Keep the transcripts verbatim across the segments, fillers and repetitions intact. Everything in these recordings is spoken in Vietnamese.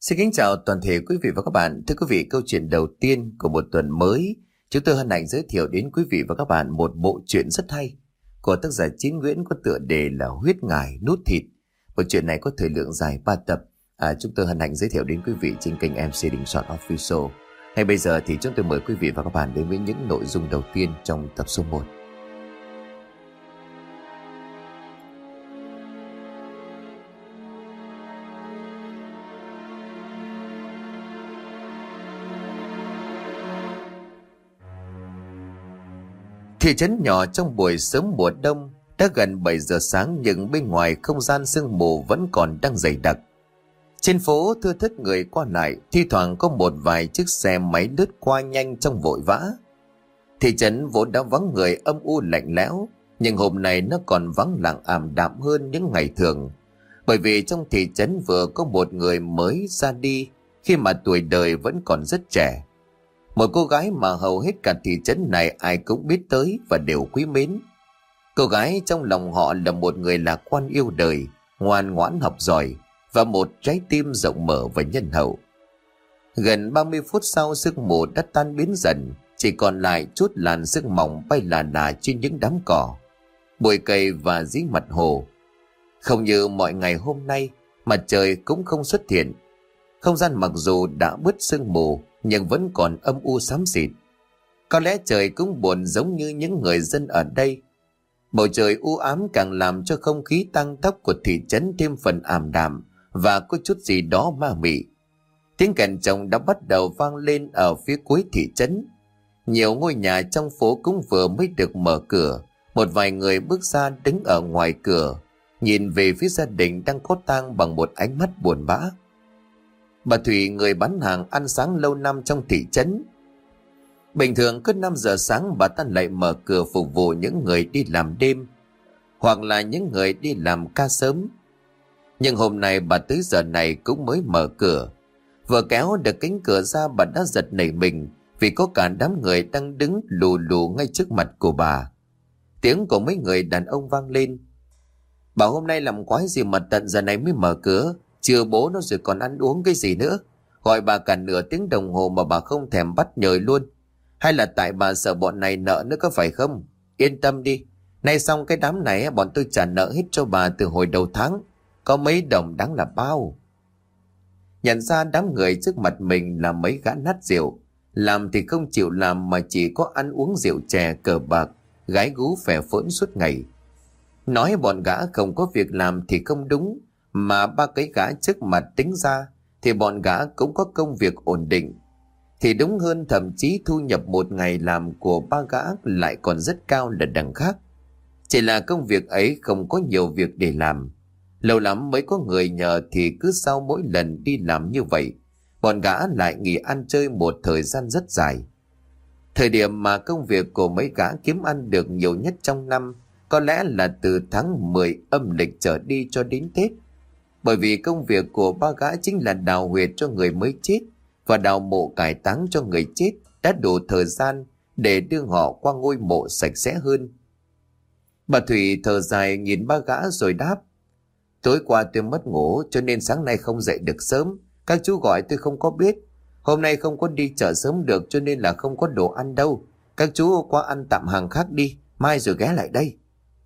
Xin kính chào toàn thể quý vị và các bạn. Thưa quý vị, câu chuyện đầu tiên của một tuần mới, chúng tôi hân hạnh giới thiệu đến quý vị và các bạn một bộ truyện rất hay của tác giả Chí Nguyễn có tựa đề là Huyết Ngải Nuốt Thịt. Bộ truyện này có thời lượng dài ba tập. À, chúng tôi hân hạnh giới thiệu đến quý vị trên kênh em xê Đình Soạn Official. Ngay bây giờ thì chúng tôi mời quý vị và các bạn đến với những nội dung đầu tiên trong tập số một. Thị trấn nhỏ trong buổi sớm mùa đông, đã gần bảy giờ sáng nhưng bên ngoài không gian sương mù vẫn còn đang dày đặc. Trên phố thưa thớt người qua lại, thi thoảng có một vài chiếc xe máy lướt qua nhanh trong vội vã. Thị trấn vốn đã vắng người âm u lạnh lẽo, nhưng hôm nay nó còn vắng lặng ảm đạm hơn những ngày thường. Bởi vì trong thị trấn vừa có một người mới ra đi khi mà tuổi đời vẫn còn rất trẻ. Một cô gái mà hầu hết cả thị trấn này ai cũng biết tới và đều quý mến. Cô gái trong lòng họ là một người lạc quan yêu đời, ngoan ngoãn học giỏi và một trái tim rộng mở và nhân hậu. Gần ba mươi phút sau, sương mù đã tan biến dần, chỉ còn lại chút làn sương mỏng bay là là trên những đám cỏ, bụi cây và dưới mặt hồ. Không như mọi ngày hôm nay, mặt trời cũng không xuất hiện. Không gian mặc dù đã bớt sương mù nhưng vẫn còn âm u xám xịt. Có lẽ trời cũng buồn giống như những người dân ở đây. Bầu trời u ám càng làm cho không khí tang tóc của thị trấn thêm phần ảm đạm và có chút gì đó ma mị. Tiếng kèn trống đã bắt đầu vang lên ở phía cuối thị trấn. Nhiều ngôi nhà trong phố cũng vừa mới được mở cửa. Một vài người bước ra đứng ở ngoài cửa, nhìn về phía gia đình đang có tang bằng một ánh mắt buồn bã. Bà Thủy, người bán hàng ăn sáng lâu năm trong thị trấn. Bình thường cứ năm giờ sáng bà ta lại mở cửa phục vụ những người đi làm đêm hoặc là những người đi làm ca sớm. Nhưng hôm nay bà tới giờ này cũng mới mở cửa. Vừa kéo được cánh cửa ra, bà đã giật nảy mình vì có cả đám người đang đứng lù lù ngay trước mặt của bà. Tiếng của mấy người đàn ông vang lên. Bà hôm nay làm quái gì mà tận giờ này mới mở cửa? Chưa bố nó rồi còn ăn uống cái gì nữa? Gọi bà cả nửa tiếng đồng hồ mà bà không thèm bắt nhời luôn. Hay là tại bà sợ bọn này nợ nữa có phải không? Yên tâm đi, nay xong cái đám này bọn tôi trả nợ hết cho bà từ hồi đầu tháng. Có mấy đồng đáng là bao. Nhận ra đám người trước mặt mình là mấy gã nát rượu. Làm thì không chịu làm mà chỉ có ăn uống rượu chè cờ bạc, gái gú phè phỡn suốt ngày. Nói bọn gã không có việc làm thì không đúng, mà ba cái gã trước mặt tính ra thì bọn gã cũng có công việc ổn định. Thì đúng hơn, thậm chí thu nhập một ngày làm của ba gã lại còn rất cao là đằng khác. Chỉ là công việc ấy không có nhiều việc để làm. Lâu lắm mới có người nhờ thì cứ sau mỗi lần đi làm như vậy, bọn gã lại nghỉ ăn chơi một thời gian rất dài. Thời điểm mà công việc của mấy gã kiếm ăn được nhiều nhất trong năm có lẽ là từ tháng mười âm lịch trở đi cho đến Tết. Bởi vì công việc của ba gã chính là đào huyệt cho người mới chết và đào mộ cải táng cho người chết, đã đủ thời gian để đưa họ qua ngôi mộ sạch sẽ hơn. Bà Thủy thở dài nhìn ba gã rồi đáp: Tối qua tôi mất ngủ cho nên sáng nay không dậy được sớm. Các chú gọi tôi không có biết. Hôm nay không có đi chợ sớm được cho nên là không có đồ ăn đâu. Các chú qua ăn tạm hàng khác đi, mai rồi ghé lại đây.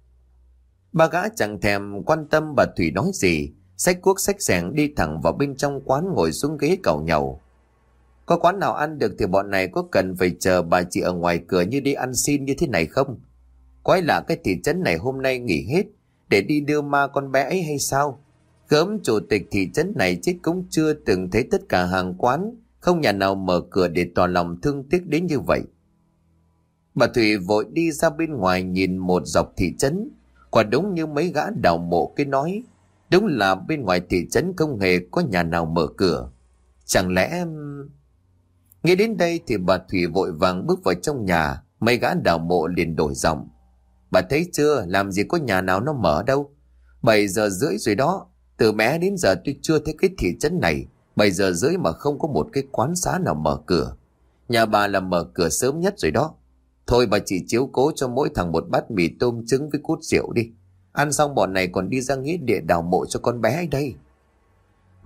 Ba gã chẳng thèm quan tâm bà Thủy nói gì, xách cuốc xách xẻng đi thẳng vào bên trong quán, ngồi xuống ghế càu nhàu. Có quán nào ăn được thì bọn này có cần phải chờ bà chị ở ngoài cửa như đi ăn xin như thế này không? Quái lạ, cái thị trấn này hôm nay nghỉ hết để đi đưa ma con bé ấy hay sao? Gớm chủ tịch thị trấn này chết cũng chưa từng thấy tất cả hàng quán không nhà nào mở cửa để tỏ lòng thương tiếc đến như vậy. Bà Thủy vội đi ra bên ngoài nhìn một dọc thị trấn. Quả đúng như mấy gã đào mộ cái nói, đúng là bên ngoài thị trấn không hề có nhà nào mở cửa. Chẳng lẽ... Nghĩ đến đây thì bà Thủy vội vàng bước vào trong nhà. Mấy gã đào mộ liền đổi giọng: Bà thấy chưa, làm gì có nhà nào nó mở đâu. Bảy giờ rưỡi rồi đó. Từ bé đến giờ tôi chưa thấy cái thị trấn này bảy giờ rưỡi mà không có một cái quán xá nào mở cửa. Nhà bà là mở cửa sớm nhất rồi đó. Thôi bà chỉ chiếu cố cho mỗi thằng một bát mì tôm trứng với cút rượu đi. Ăn xong bọn này còn đi ra nghĩa địa đào mộ cho con bé ấy đây.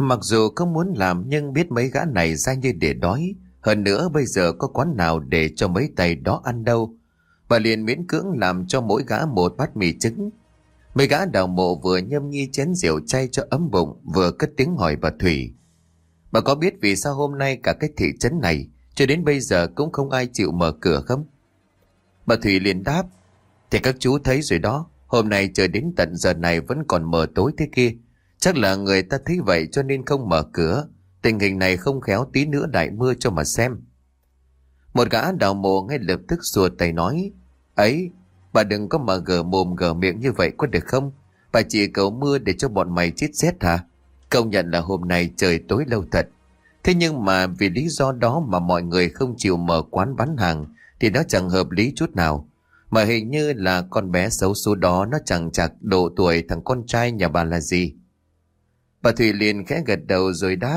Mặc dù không muốn làm nhưng biết mấy gã này ra như để đói. Hơn nữa bây giờ có quán nào để cho mấy tay đó ăn đâu. Bà liền miễn cưỡng làm cho mỗi gã một bát mì trứng. Mấy gã đào mộ vừa nhâm nhi chén rượu chay cho ấm bụng, vừa cất tiếng hỏi bà Thủy: "Bà có biết vì sao hôm nay cả cái thị trấn này cho đến bây giờ cũng không ai chịu mở cửa không?" Bà Thủy liền đáp: "Thì các chú thấy rồi đó, hôm nay chờ đến tận giờ này vẫn còn mờ tối thế kia. Chắc là người ta thấy vậy cho nên không mở cửa. Tình hình này không khéo tí nữa đại mưa cho mà xem." Một gã đào mộ ngay lập tức xua tay nói: "Ấy, bà đừng có mà gờ mồm gờ miệng như vậy có được không? Bà chỉ cầu mưa để cho bọn mày chết rét hả? Công nhận là hôm nay trời tối lâu thật. Thế nhưng mà vì lý do đó mà mọi người không chịu mở quán bán hàng thì nó chẳng hợp lý chút nào. Mà hình như là con bé xấu số đó nó chẳng chạc độ tuổi thằng con trai nhà bà là gì." Bà Thủy liền khẽ gật đầu rồi đáp: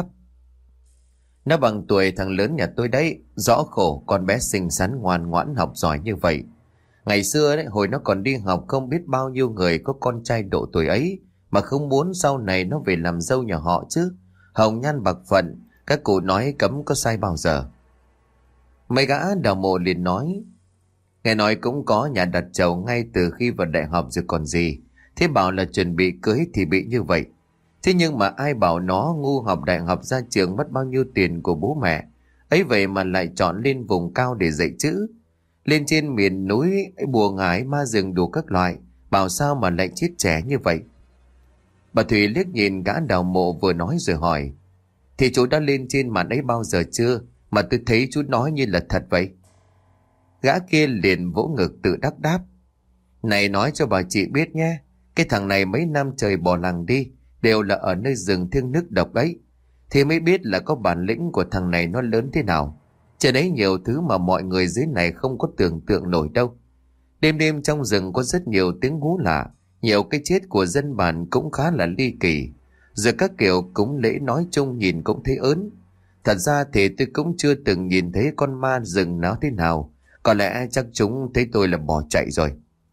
"Nó bằng tuổi thằng lớn nhà tôi đấy. Rõ khổ con bé xinh xắn ngoan ngoãn học giỏi như vậy. Ngày xưa đấy, hồi nó còn đi học không biết bao nhiêu người có con trai độ tuổi ấy mà không muốn sau này nó về làm dâu nhà họ chứ. Hồng nhan bạc phận, các cụ nói cấm có sai bao giờ." Mấy gã đào mộ liền nói: "Nghe nói cũng có nhà đặt chầu ngay từ khi vào đại học rồi còn gì. Thế bảo là chuẩn bị cưới thì bị như vậy. Thế nhưng mà ai bảo nó ngu học đại học ra trường mất bao nhiêu tiền của bố mẹ. Ấy vậy mà lại chọn lên vùng cao để dạy chữ. Lên trên miền núi bùa ngải ma rừng đủ các loại. Bảo sao mà lại chết trẻ như vậy?" Bà Thủy liếc nhìn gã đào mộ vừa nói rồi hỏi: "Thì chú đã lên trên màn ấy bao giờ chưa? Mà tôi thấy chú nói như là thật vậy." Gã kia liền vỗ ngực tự đắc đáp: "Này nói cho bà chị biết nhé. Cái thằng này mấy năm trời bỏ làng đi, đều là ở nơi rừng thiêng nước độc ấy. Thì mới biết là có bản lĩnh của thằng này nó lớn thế nào. Trên đấy nhiều thứ mà mọi người dưới này không có tưởng tượng nổi đâu. Đêm đêm trong rừng có rất nhiều tiếng hú lạ. Nhiều cái chết của dân bản cũng khá là ly kỳ. Rồi các kiểu cúng lễ nói chung nhìn cũng thấy ớn. Thật ra thì tôi cũng chưa từng nhìn thấy con ma rừng nó thế nào. Có lẽ chắc chúng thấy tôi là bỏ chạy rồi."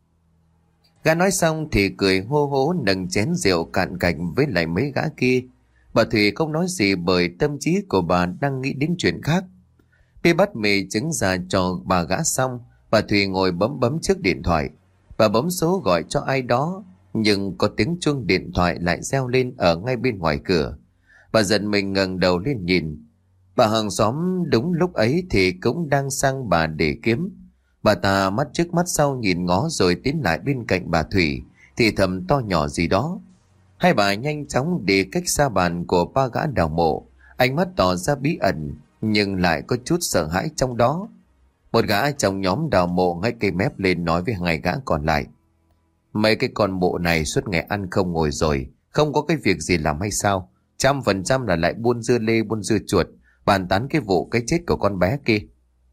Gã nói xong thì cười hô hố nâng chén rượu cạn cạnh với lại mấy gã kia. Bà Thủy không nói gì bởi tâm trí của bà đang nghĩ đến chuyện khác. Khi bắt mì trứng ra cho bà gã xong, bà Thủy ngồi bấm bấm chiếc điện thoại. Bà bấm số gọi cho ai đó, nhưng có tiếng chuông điện thoại lại reo lên ở ngay bên ngoài cửa. Bà giật mình ngẩng đầu lên nhìn. Bà hàng xóm đúng lúc ấy thì cũng đang sang bà để kiếm. Bà ta mắt trước mắt sau nhìn ngó rồi tiến lại bên cạnh bà Thủy, thì thầm to nhỏ gì đó. Hai bà nhanh chóng đi cách xa bàn của ba gã đào mộ, ánh mắt tỏ ra bí ẩn nhưng lại có chút sợ hãi trong đó. Một gã trong nhóm đào mộ ngay cây mép lên nói với hai gã còn lại: "Mấy cái con mộ này suốt ngày ăn không ngồi rồi, không có cái việc gì làm hay sao? Trăm phần trăm là lại buôn dưa lê buôn dưa chuột, bàn tán cái vụ cái chết của con bé kia.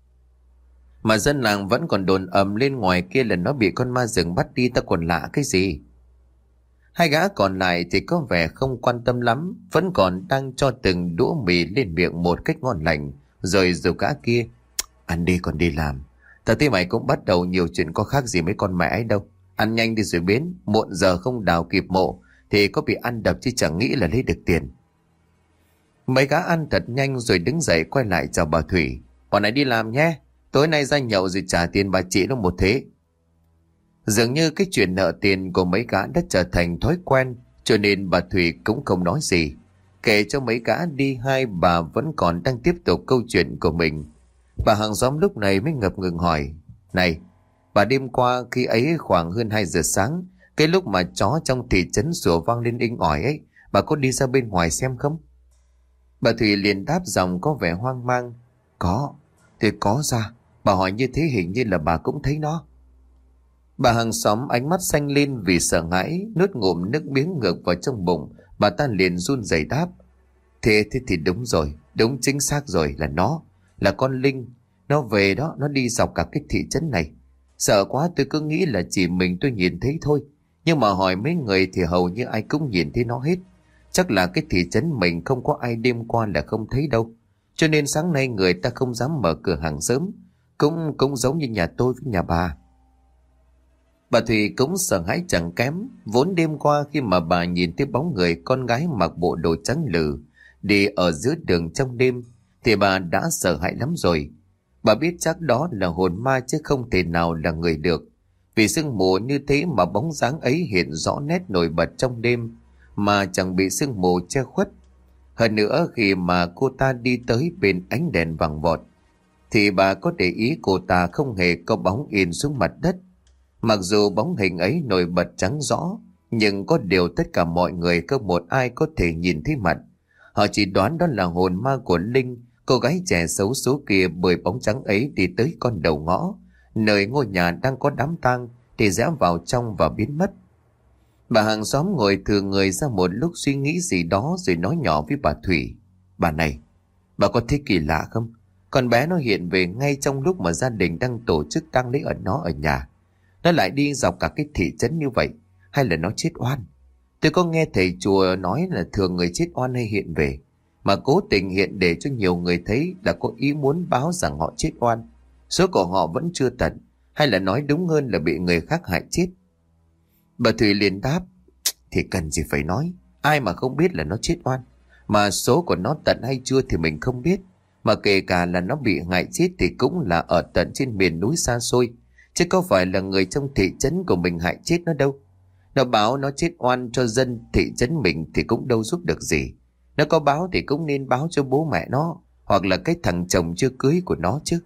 Mà dân làng vẫn còn đồn ầm lên ngoài kia là nó bị con ma rừng bắt đi, ta còn lạ cái gì." Hai gã còn lại thì có vẻ không quan tâm lắm, vẫn còn đang cho từng đũa mì lên miệng một cách ngon lành, rồi dù gã kia: "Ăn đi còn đi làm. Ta thấy mày cũng bắt đầu nhiều chuyện có khác gì mấy con mẹ ấy đâu. Ăn nhanh đi rồi biến, muộn giờ không đào kịp mộ thì có bị ăn đập chứ chẳng nghĩ là lấy được tiền." Mấy gã ăn thật nhanh rồi đứng dậy quay lại chào bà Thủy: "Bọn này đi làm nhé, tối nay ra nhậu rồi trả tiền bà chị nó một thế." Dường như cái chuyện nợ tiền của mấy gã đã trở thành thói quen, cho nên bà Thủy cũng không nói gì. Kể cho mấy gã đi, hai bà vẫn còn đang tiếp tục câu chuyện của mình. Bà hàng xóm lúc này mới ngập ngừng hỏi: "Này, bà đêm qua khi ấy khoảng hơn hai giờ sáng, cái lúc mà chó trong thị trấn sủa vang lên inh ỏi ấy, bà có đi ra bên ngoài xem không?" Bà Thủy liền đáp giọng có vẻ hoang mang: "Có, thì có ra. Bà hỏi như thế hình như là bà cũng thấy nó." Bà hàng xóm ánh mắt xanh lên vì sợ hãi, nuốt ngụm nước miếng ngược vào trong bụng. Bà ta liền run rẩy đáp: Thế thế thì đúng rồi, đúng chính xác rồi, là nó, là con Linh. Nó về đó, nó đi dọc cả cái thị trấn này. Sợ quá tôi cứ nghĩ là chỉ mình tôi nhìn thấy thôi. Nhưng mà hỏi mấy người thì hầu như ai cũng nhìn thấy nó hết. Chắc là cái thị trấn mình không có ai đêm qua là không thấy đâu. Cho nên sáng nay người ta không dám mở cửa hàng sớm. Cũng cũng giống như nhà tôi với nhà bà. Bà Thùy cũng sợ hãi chẳng kém. Vốn đêm qua khi mà bà nhìn thấy bóng người con gái mặc bộ đồ trắng lử, đi ở giữa đường trong đêm thì bà đã sợ hãi lắm rồi. Bà biết chắc đó là hồn ma chứ không thể nào là người được. Vì sương mù như thế mà bóng dáng ấy hiện rõ nét nổi bật trong đêm mà chẳng bị sương mù che khuất. Hơn nữa khi mà cô ta đi tới bên ánh đèn vàng vọt thì bà có để ý cô ta không hề có bóng in xuống mặt đất. Mặc dù bóng hình ấy nổi bật trắng rõ, nhưng có điều tất cả mọi người không một ai có thể nhìn thấy mặt. Họ chỉ đoán đó là hồn ma của Linh, cô gái trẻ xấu số kia, bởi bóng trắng ấy đi tới con đầu ngõ, nơi ngôi nhà đang có đám tang, thì rẽ vào trong và biến mất. Bà hàng xóm ngồi thừa người ra một lúc suy nghĩ gì đó rồi nói nhỏ với bà Thủy. Bà này, bà có thấy kỳ lạ không? Con bé nó hiện về ngay trong lúc mà gia đình đang tổ chức tang lễ ở nó ở nhà. Nó lại đi dọc cả cái thị trấn như vậy. Hay là nó chết oan? Tôi có nghe thầy chùa nói là thường người chết oan hay hiện về, mà cố tình hiện để cho nhiều người thấy là có ý muốn báo rằng họ chết oan. Số của họ vẫn chưa tận, hay là nói đúng hơn là bị người khác hại chết. Bà Thủy liền đáp, thì cần gì phải nói, ai mà không biết là nó chết oan. Mà số của nó tận hay chưa thì mình không biết. Mà kể cả là nó bị hại chết thì cũng là ở tận trên miền núi xa xôi, chứ có phải là người trong thị trấn của mình hại chết nó đâu. Nó báo nó chết oan cho dân thị trấn mình thì cũng đâu giúp được gì. Nó có báo thì cũng nên báo cho bố mẹ nó, hoặc là cái thằng chồng chưa cưới của nó chứ.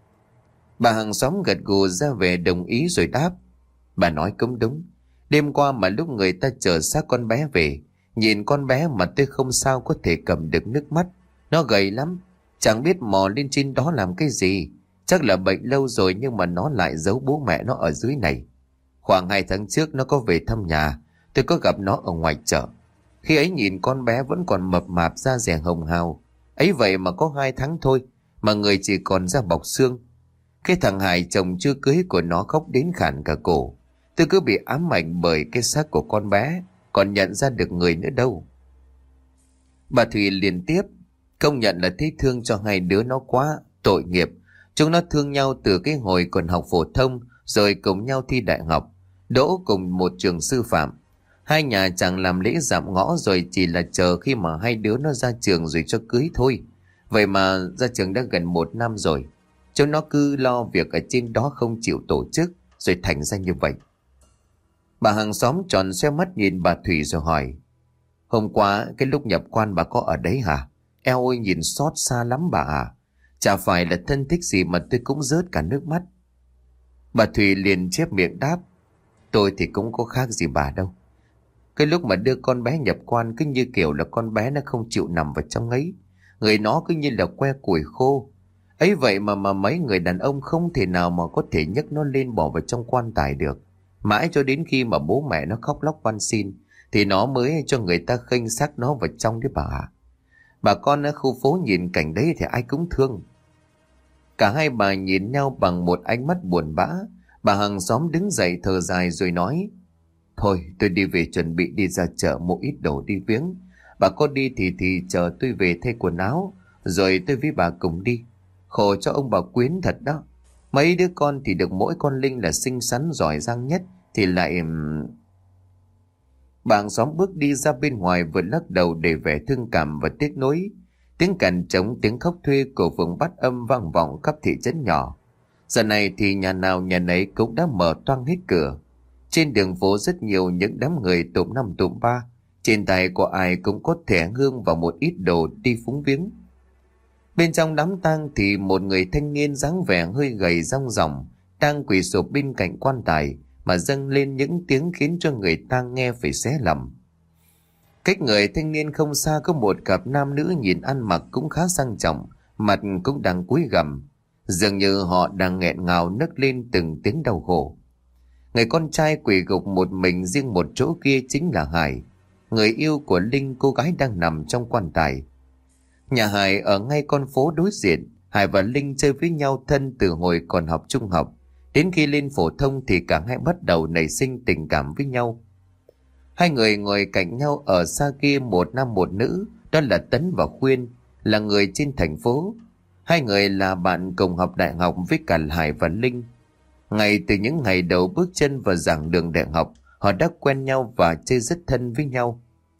Bà hàng xóm gật gù ra về đồng ý rồi đáp, bà nói cũng đúng. Đêm qua mà lúc người ta chờ xác con bé về, nhìn con bé mà tôi không sao có thể cầm được nước mắt. Nó gầy lắm, chẳng biết mò lên trên đó làm cái gì. Chắc là bệnh lâu rồi nhưng mà nó lại giấu bố mẹ nó ở dưới này. Khoảng hai tháng trước nó có về thăm nhà, tôi có gặp nó ở ngoài chợ. Khi ấy nhìn con bé vẫn còn mập mạp, da dẻ hồng hào. Ấy vậy mà có hai tháng thôi mà người chỉ còn da bọc xương. Cái thằng Hải chồng chưa cưới của nó khóc đến khản cả cổ. Tôi cứ bị ám ảnh bởi cái xác của con bé, còn nhận ra được người nữa đâu. Bà Thùy liền tiếp, công nhận là thấy thương cho hai đứa nó quá, tội nghiệp. Chúng nó thương nhau từ cái hồi còn học phổ thông, rồi cùng nhau thi đại học, đỗ cùng một trường sư phạm. Hai nhà chẳng làm lễ dạm ngõ rồi chỉ là chờ khi mà hai đứa nó ra trường rồi cho cưới thôi. Vậy mà ra trường đã gần một năm rồi, chúng nó cứ lo việc ở trên đó không chịu tổ chức, rồi thành ra như vậy. Bà hàng xóm tròn xoe mắt nhìn bà Thủy rồi hỏi, hôm qua cái lúc nhập quan bà có ở đấy hả? Eo ơi, nhìn xót xa lắm bà à. Chả phải là thân thích gì mà tôi cũng rớt cả nước mắt. Bà Thùy liền chép miệng đáp, tôi thì cũng có khác gì bà đâu. Cái lúc mà đưa con bé nhập quan cứ như kiểu là con bé nó không chịu nằm vào trong ấy. Người nó cứ như là que củi khô. Ấy vậy mà mà mấy người đàn ông không thể nào mà có thể nhấc nó lên bỏ vào trong quan tài được. Mãi cho đến khi mà bố mẹ nó khóc lóc van xin thì nó mới cho người ta khênh xác nó vào trong đấy bà ạ. Bà con ở khu phố nhìn cảnh đấy thì ai cũng thương. Cả hai bà nhìn nhau bằng một ánh mắt buồn bã. Bà hàng xóm đứng dậy thở dài rồi nói, thôi tôi đi về chuẩn bị đi ra chợ mua ít đồ đi viếng. Bà có đi thì thì chờ tôi về thay quần áo, rồi tôi với bà cùng đi. Khổ cho ông bà Quyến thật đó. Mấy đứa con thì được mỗi con Linh là xinh xắn giỏi giang nhất thì lại... Bà hàng xóm bước đi ra bên ngoài vừa lắc đầu để vẻ thương cảm và tiếc nuối. Tiếng cằn trống, tiếng khóc thuê của Phượng Bát Âm vang vọng khắp thị trấn nhỏ. Giờ này thì nhà nào nhà nấy cũng đã mở toang hết cửa. Trên đường phố rất nhiều những đám người tụm năm tụm ba. Trên tay của ai cũng có thẻ hương và một ít đồ đi phúng viếng. Bên trong đám tang thì một người thanh niên dáng vẻ hơi gầy rong ròng đang quỳ sụp bên cạnh quan tài mà dâng lên những tiếng khiến cho người ta nghe phải xé lòng. Cách người thanh niên không xa có một cặp nam nữ nhìn ăn mặc cũng khá sang trọng, mặt cũng đang cúi gằm, dường như họ đang nghẹn ngào nấc lên từng tiếng đau khổ. Người con trai quỳ gục một mình riêng một chỗ kia chính là Hải, người yêu của Linh, cô gái đang nằm trong quan tài. Nhà Hải ở ngay con phố đối diện. Hải và Linh chơi với nhau thân từ hồi còn học trung học. Đến khi lên phổ thông thì cả hai bắt đầu nảy sinh tình cảm với nhau. Hai người ngồi cạnh nhau ở xa kia, một nam một nữ, đó là Tấn và Khuyên, là người trên thành phố. Hai người là bạn cùng học đại học với cả Hải và Linh. Ngay từ những ngày đầu bước chân vào giảng đường đại học, họ đã quen nhau và chơi rất thân với nhau.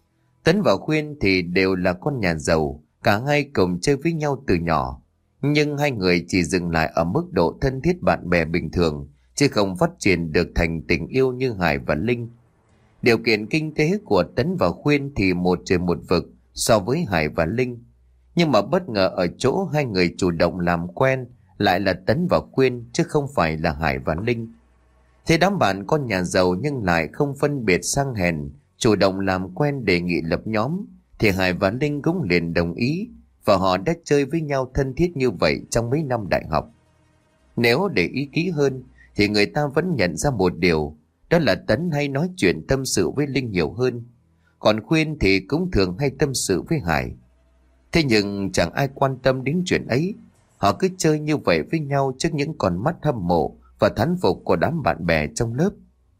Tấn và Khuyên thì đều là con nhà giàu, cả hai cùng chơi với nhau từ nhỏ. Nhưng hai người chỉ dừng lại ở mức độ thân thiết bạn bè bình thường, chứ không phát triển được thành tình yêu như Hải và Linh. Điều kiện kinh tế của Tấn và Khuyên thì một trời một vực so với Hải và Linh. Nhưng mà bất ngờ ở chỗ hai người chủ động làm quen lại là Tấn và Khuyên chứ không phải là Hải và Linh. Thế đám bạn con nhà giàu nhưng lại không phân biệt sang hèn, chủ động làm quen đề nghị lập nhóm, thì Hải và Linh cũng liền đồng ý, và họ đã chơi với nhau thân thiết như vậy trong mấy năm đại học. Nếu để ý kỹ hơn thì người ta vẫn nhận ra một điều, đó là Tấn hay nói chuyện tâm sự với Linh nhiều hơn, còn Khuyên thì cũng thường hay tâm sự với Hải. Thế nhưng chẳng ai quan tâm đến chuyện ấy, họ cứ chơi như vậy với nhau trước những con mắt hâm mộ và thán phục của đám bạn bè trong lớp.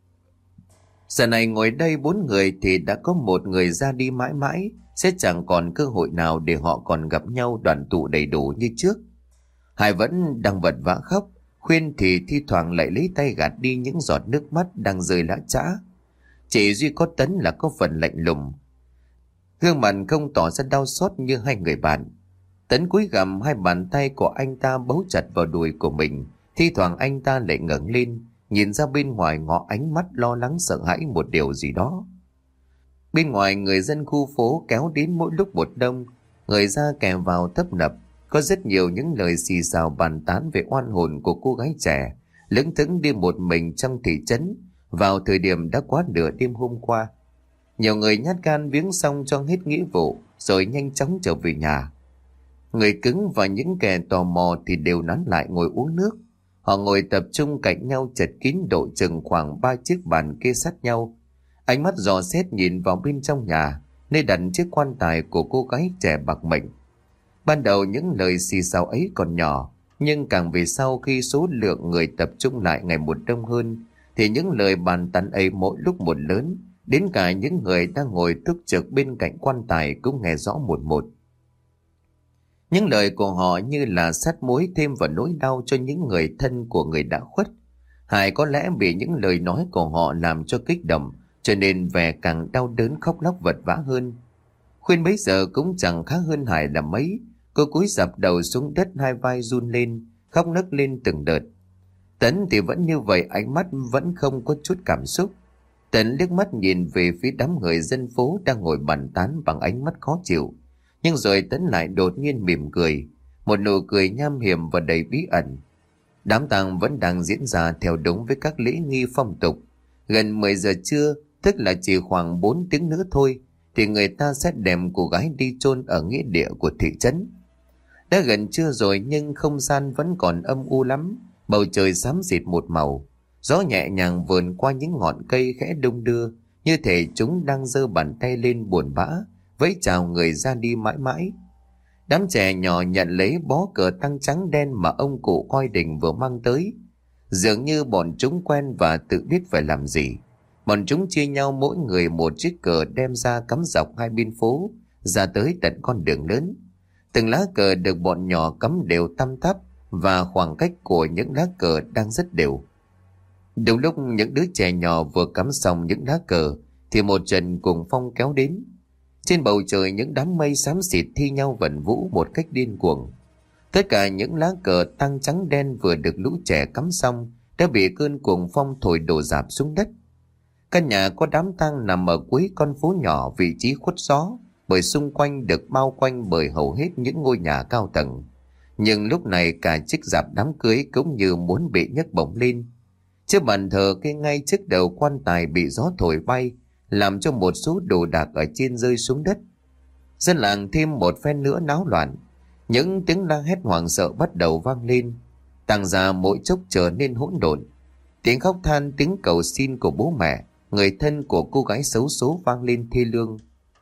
Giờ này ngồi đây bốn người thì đã có một người ra đi mãi mãi, sẽ chẳng còn cơ hội nào để họ còn gặp nhau đoàn tụ đầy đủ như trước. Hải vẫn đang vật vã khóc, Khuyên thì thi thoảng lại lấy tay gạt đi những giọt nước mắt đang rơi lã chã. Chỉ duy có Tấn là có phần lạnh lùng, gương mặt không tỏ ra đau xót như hai người bạn. Tấn cúi gằm hai bàn tay của anh ta bấu chặt vào đùi của mình, thi thoảng anh ta lại ngẩng lên, nhìn ra bên ngoài ngó ánh mắt lo lắng sợ hãi một điều gì đó. Bên ngoài người dân khu phố kéo đến mỗi lúc một đông, người ra kè vào tấp nập, có rất nhiều những lời xì xào bàn tán về oan hồn của cô gái trẻ lững thững đi một mình trong thị trấn vào thời điểm đã quá nửa đêm hôm qua. Nhiều người nhát gan viếng xong cho hết nghĩa vụ rồi nhanh chóng trở về nhà. Người cứng và những kẻ tò mò thì đều nán lại ngồi uống nước. Họ ngồi tập trung cạnh nhau chật kín độ chừng khoảng ba chiếc bàn kê sát nhau. Ánh mắt dò xét nhìn vào bên trong nhà, nơi đặt chiếc quan tài của cô gái trẻ bạc mệnh. Ban đầu những lời xì xào ấy còn nhỏ, nhưng càng về sau khi số lượng người tập trung lại ngày một đông hơn, thì những lời bàn tán ấy mỗi lúc một lớn, đến cả những người đang ngồi túc trực bên cạnh quan tài cũng nghe rõ một một. Những lời của họ như là sát muối thêm vào nỗi đau cho những người thân của người đã khuất. Hải có lẽ bị những lời nói của họ làm cho kích động, cho nên vẻ càng đau đớn khóc lóc vật vã hơn. Khuyên bấy giờ cũng chẳng khác hơn Hải là mấy, cô cúi rạp đầu xuống đất, hai vai run lên, khóc nấc lên từng đợt. Tấn thì vẫn như vậy, ánh mắt vẫn không có chút cảm xúc. Tấn liếc mắt nhìn về phía đám người dân phố đang ngồi bàn tán bằng ánh mắt khó chịu. Nhưng rồi Tấn lại đột nhiên mỉm cười, một nụ cười nham hiểm và đầy bí ẩn. Đám tang vẫn đang diễn ra theo đúng với các lễ nghi phong tục. Gần mười giờ trưa, tức là chỉ khoảng bốn tiếng nữa thôi, thì người ta sẽ đem cô gái đi chôn ở nghĩa địa của thị trấn. Đã gần trưa rồi nhưng không gian vẫn còn âm u lắm, bầu trời xám xịt một màu. Gió nhẹ nhàng vườn qua những ngọn cây khẽ đung đưa, như thể chúng đang giơ bàn tay lên buồn bã, vẫy chào người ra đi mãi mãi. Đám trẻ nhỏ nhận lấy bó cờ tăng trắng đen mà ông cụ coi đình vừa mang tới. Dường như bọn chúng quen và tự biết phải làm gì. Bọn chúng chia nhau mỗi người một chiếc cờ đem ra cắm dọc hai bên phố, ra tới tận con đường lớn. Từng lá cờ được bọn nhỏ cắm đều tăm tắp, và khoảng cách của những lá cờ đang rất đều. Đúng lúc những đứa trẻ nhỏ vừa cắm xong những lá cờ thì một trận cuồng phong kéo đến. Trên bầu trời những đám mây xám xịt thi nhau vần vũ một cách điên cuồng. Tất cả những lá cờ tăng trắng đen vừa được lũ trẻ cắm xong đã bị cơn cuồng phong thổi đổ rạp xuống đất. Căn nhà có đám tang nằm ở cuối con phố nhỏ, vị trí khuất gió, bởi xung quanh được bao quanh bởi hầu hết những ngôi nhà cao tầng. Nhưng lúc này cả chiếc rạp đám cưới cũng như muốn bị nhấc bổng lên. Chiếc bàn thờ kê ngay trước đầu quan tài bị gió thổi bay, làm cho một số đồ đạc ở trên rơi xuống đất. Dân làng thêm một phen nữa náo loạn. Những tiếng la hét hoảng sợ bắt đầu vang lên. Tang gia mỗi chốc trở nên hỗn độn. Tiếng khóc than, tiếng cầu xin của bố mẹ, người thân của cô gái xấu số vang lên thê lương.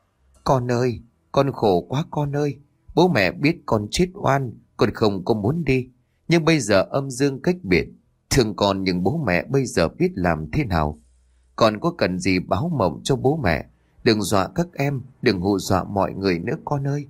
Con ơi, con khổ quá con ơi. Bố mẹ biết con chết oan, con không có muốn đi. Nhưng bây giờ âm dương cách biệt. Thương con nhưng bố mẹ bây giờ biết làm thế nào. Con có cần gì báo mộng cho bố mẹ. Đừng dọa các em, đừng hù dọa mọi người nữa con ơi.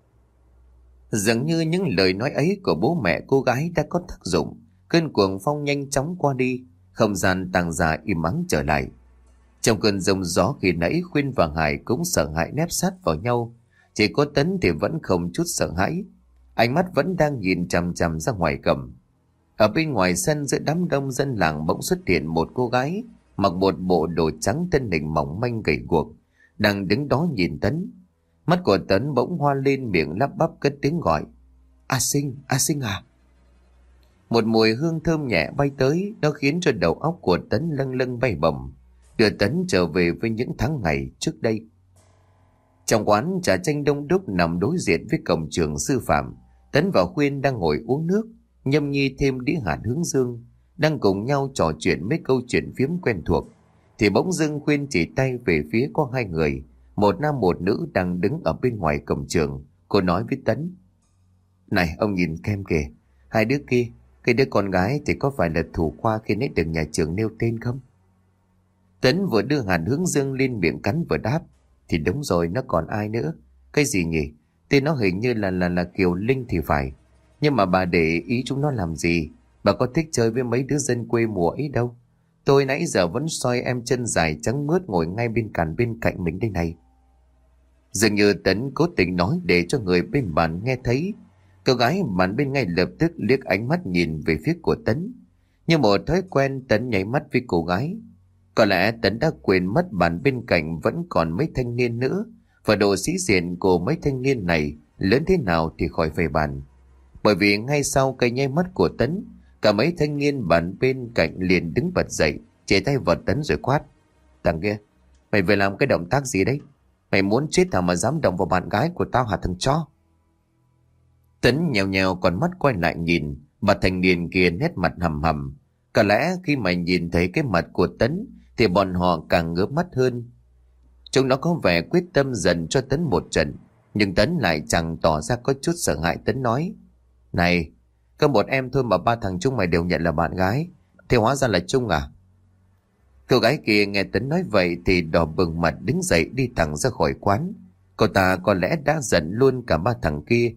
Dường như những lời nói ấy của bố mẹ cô gái đã có tác dụng. Cơn cuồng phong nhanh chóng qua đi, không gian tang gia im ắng trở lại. Trong cơn giông gió khi nãy, Khuyên và Hải cũng sợ hãi nép sát vào nhau. Chỉ có Tấn thì vẫn không chút sợ hãi, ánh mắt vẫn đang nhìn chằm chằm ra ngoài cầm. Ở bên ngoài sân giữa đám đông dân làng bỗng xuất hiện một cô gái mặc một bộ đồ trắng, thân hình mỏng manh gầy guộc, đang đứng đó nhìn Tấn. Mắt của Tấn bỗng hoa lên, miệng lắp bắp cất tiếng gọi: A Sinh, A Sinh à. Một mùi hương thơm nhẹ bay tới, nó khiến cho đầu óc của Tấn lâng lâng bay bổng, đưa Tấn trở về với những tháng ngày trước đây. Trong quán trà chanh đông đúc nằm đối diện với cổng trường sư phạm, Tấn và Khuyên đang ngồi uống nước, nhâm nhi thêm đĩa hạt hướng dương, đang cùng nhau trò chuyện mấy câu chuyện phiếm quen thuộc. Thì bỗng dưng Khuyên chỉ tay về phía có hai người, một nam một nữ đang đứng ở bên ngoài cổng trường. Cô nói với Tấn: Này ông nhìn kem kìa, hai đứa kia, cái đứa con gái thì có phải là thủ khoa khi nãy được nhà trường nêu tên không? Tấn vừa đưa hạt hướng dương lên miệng cắn vừa đáp: Thì đúng rồi, nó còn ai nữa? Cái gì nhỉ? Tên nó hình như là là là Kiều Linh thì phải. Nhưng mà bà để ý chúng nó làm gì? Bà có thích chơi với mấy đứa dân quê mùa ấy đâu. Tôi nãy giờ vẫn soi em chân dài trắng mướt ngồi ngay bên cạnh bên cạnh mình đây này. Dường như Tấn cố tình nói để cho người bên bàn nghe thấy. Cô gái bàn bên ngay lập tức liếc ánh mắt nhìn về phía của Tấn. Như một thói quen, Tấn nháy mắt với cô gái. Có lẽ Tấn đã quên mất bàn bên cạnh vẫn còn mấy thanh niên nữa, và độ sĩ diện của mấy thanh niên này lớn thế nào thì khỏi phải bàn. Bởi vì ngay sau cái nháy mắt của Tấn, cả mấy thanh niên bàn bên cạnh liền đứng bật dậy, chỉ tay vào Tấn rồi quát: Thằng kia, mày về làm cái động tác gì đấy? Mày muốn chết thằng mà dám động vào bạn gái của tao hả thằng chó? Tấn nhèo nhèo còn mắt quay lại nhìn, mà thanh niên kia nét mặt hầm hầm. Có lẽ khi mà nhìn thấy cái mặt của Tấn thì bọn họ càng ngứa mắt hơn. Chúng nó có vẻ quyết tâm dần cho Tấn một trận, nhưng Tấn lại chẳng tỏ ra có chút sợ hãi. Tấn nói: Này, có một em thôi mà ba thằng chúng mày đều nhận là bạn gái, thì hóa ra là Trung à? Cô gái kia nghe Tấn nói vậy thì đỏ bừng mặt đứng dậy đi thẳng ra khỏi quán. Cô ta có lẽ đã giận luôn cả ba thằng kia.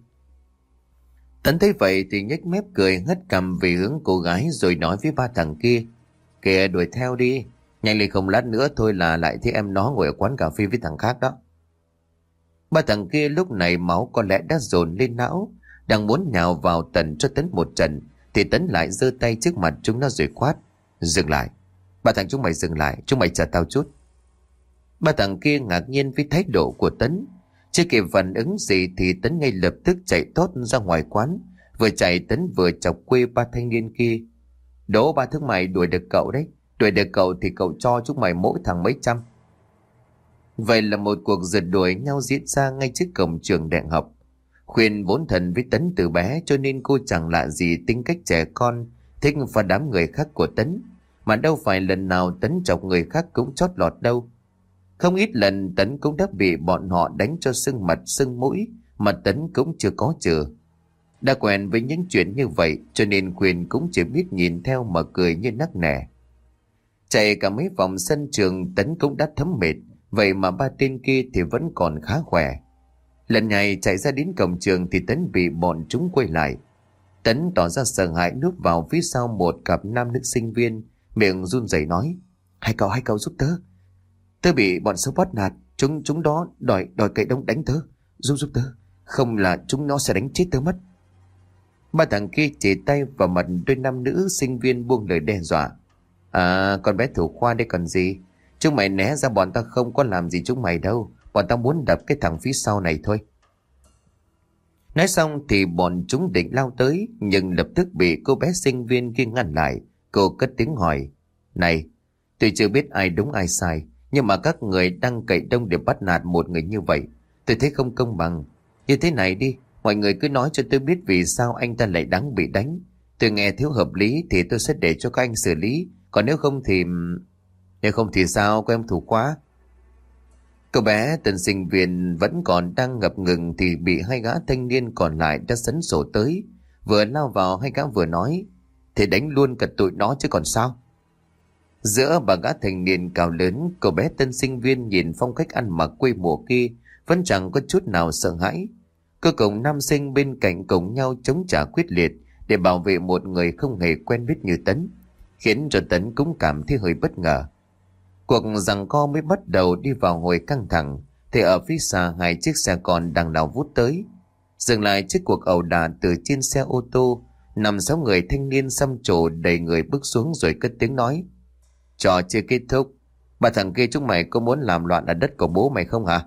Tấn thấy vậy thì nhếch mép cười, hất cằm về hướng cô gái rồi nói với ba thằng kia: Kìa, đuổi theo đi, nhanh lên không lát nữa thôi là lại thấy em nó ngồi ở quán cà phê với thằng khác đó. Ba thằng kia lúc này máu có lẽ đã dồn lên não, đang muốn nhào vào tần cho Tấn một trận thì Tấn lại giơ tay trước mặt chúng nó rồi quát: Dừng lại, ba thằng chúng mày dừng lại, chúng mày chờ tao chút. Ba thằng kia ngạc nhiên với thái độ của Tấn, chưa kịp phản ứng gì thì Tấn ngay lập tức chạy thốt ra ngoài quán. Vừa chạy Tấn vừa chọc quê ba thanh niên kia: Đố ba thằng mày đuổi được cậu đấy, đuổi được cậu thì cậu cho chúng mày mỗi thằng mấy trăm. Vậy là một cuộc rượt đuổi nhau diễn ra ngay trước cổng trường đại học. Khuyên vốn thân với Tấn từ bé cho nên cô chẳng lạ gì tính cách trẻ con, thích phá đám người khác của Tấn, mà đâu phải lần nào Tấn chọc người khác cũng chót lọt đâu. Không ít lần Tấn cũng đã bị bọn họ đánh cho sưng mặt sưng mũi mà Tấn cũng chưa có chừa. Đã quen với những chuyện như vậy cho nên Khuyên cũng chỉ biết nhìn theo mà cười như nắc nẻ. Chạy cả mấy vòng sân trường Tấn cũng đã thấm mệt, vậy mà ba tên kia thì vẫn còn khá khỏe. Lần này chạy ra đến cổng trường thì Tấn bị bọn chúng quay lại. Tấn tỏ ra sợ hãi núp vào phía sau một cặp nam nữ sinh viên, miệng run rẩy nói: Hai cậu, hai cậu giúp tớ. Tớ bị bọn xấu bắt nạt, chúng chúng đó đòi đòi cậy đông đánh tớ, giúp giúp tớ, không là chúng nó sẽ đánh chết tớ mất. Ba thằng kia chỉ tay vào mặt đôi nam nữ sinh viên buông lời đe dọa: À, con bé thủ khoa đây còn gì, chúng mày né ra, bọn ta không có làm gì chúng mày đâu, bọn ta muốn đập cái thằng phía sau này thôi. Nói xong thì bọn chúng định lao tới, nhưng lập tức bị cô bé sinh viên kia ngăn lại. Cô cất tiếng hỏi: Này, tôi chưa biết ai đúng ai sai, nhưng mà các người đang cậy đông để bắt nạt một người như vậy, tôi thấy không công bằng. Như thế này đi, mọi người cứ nói cho tôi biết vì sao anh ta lại đáng bị đánh. Tôi nghe thiếu hợp lý thì tôi sẽ để cho các anh xử lý, còn nếu không thì... Nếu không thì sao, cô em thủ quá. Cô bé tân sinh viên vẫn còn đang ngập ngừng thì bị hai gã thanh niên còn lại đã sấn sổ tới. Vừa lao vào hai gã vừa nói: Thế đánh luôn cả tụi nó chứ còn sao. Giữa ba gã thanh niên cao lớn, cô bé tân sinh viên nhìn phong cách ăn mặc quê mùa kia vẫn chẳng có chút nào sợ hãi. Cô cùng nam sinh bên cạnh cùng nhau chống trả quyết liệt để bảo vệ một người không hề quen biết như Tấn, khiến cho Tấn cũng cảm thấy hơi bất ngờ. Cuộc giằng co mới bắt đầu đi vào hồi căng thẳng, thì ở phía xa hai chiếc xe con đang lao vút tới. Dừng lại trước cuộc ẩu đả, từ trên xe ô tô năm sáu người thanh niên xăm trổ đầy người bước xuống rồi cất tiếng nói: Trò chưa kết thúc, bà thằng kia chúng mày có muốn làm loạn ở đất của bố mày không hả?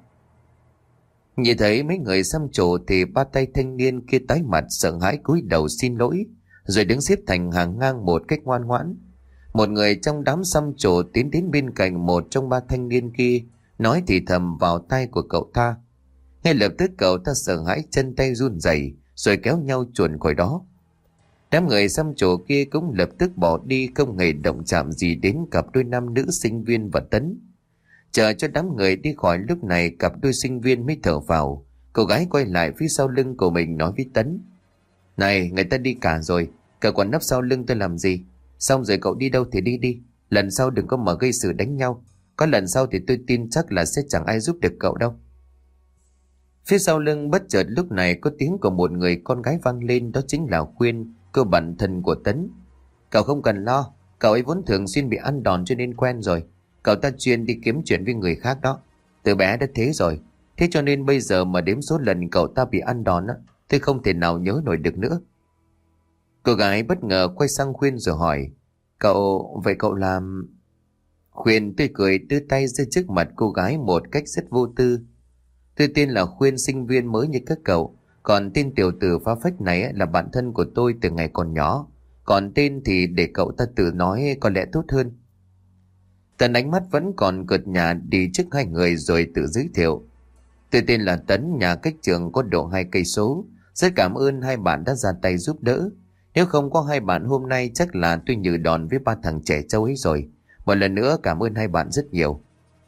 Nhìn thấy mấy người xăm trổ thì ba tay thanh niên kia tái mặt sợ hãi cúi đầu xin lỗi, rồi đứng xếp thành hàng ngang một cách ngoan ngoãn. Một người trong đám xăm trổ tiến đến bên cạnh một trong ba thanh niên kia, nói thì thầm vào tai của cậu ta. Ngay lập tức cậu ta sợ hãi, chân tay run rẩy rồi kéo nhau chuồn khỏi đó. Đám người xăm trổ kia cũng lập tức bỏ đi, không hề động chạm gì đến cặp đôi nam nữ sinh viên và Tấn. Chờ cho đám người đi khỏi, lúc này cặp đôi sinh viên mới thở phào. Cô gái quay lại phía sau lưng của mình nói với Tấn: Này, người ta đi cả rồi, cậu còn nấp sau lưng tôi làm gì? Xong rồi cậu đi đâu thì đi đi, lần sau đừng có mà gây sự đánh nhau. Có lần sau thì tôi tin chắc là sẽ chẳng ai giúp được cậu đâu. Phía sau lưng bất chợt lúc này có tiếng của một người con gái vang lên, đó chính là Khuyên, cô bạn thân của Tấn. Cậu không cần lo, cậu ấy vốn thường xuyên bị ăn đòn cho nên quen rồi. Cậu ta chuyên đi kiếm chuyện với người khác đó. Từ bé đã thế rồi. Thế cho nên bây giờ mà đếm số lần cậu ta bị ăn đòn á, tôi không thể nào nhớ nổi được nữa. Cô gái bất ngờ quay sang Khuyên rồi hỏi: Cậu, vậy cậu làm... Khuyên tươi cười đưa tay ra trước mặt cô gái một cách rất vô tư. Tôi tên là Khuyên, sinh viên mới như các cậu. Còn tên tiểu tử phá phách này là bạn thân của tôi từ ngày còn nhỏ. Còn tên thì để cậu ta tự nói có lẽ tốt hơn. Tấn ánh mắt vẫn còn cợt nhả đi trước hai người rồi tự giới thiệu: Tôi tên là Tấn, nhà cách trường có độ hai cây số. Rất cảm ơn hai bạn đã ra tay giúp đỡ. Nếu không có hai bạn hôm nay chắc là tôi nhừ đòn với ba thằng trẻ trâu ấy rồi. Một lần nữa cảm ơn hai bạn rất nhiều.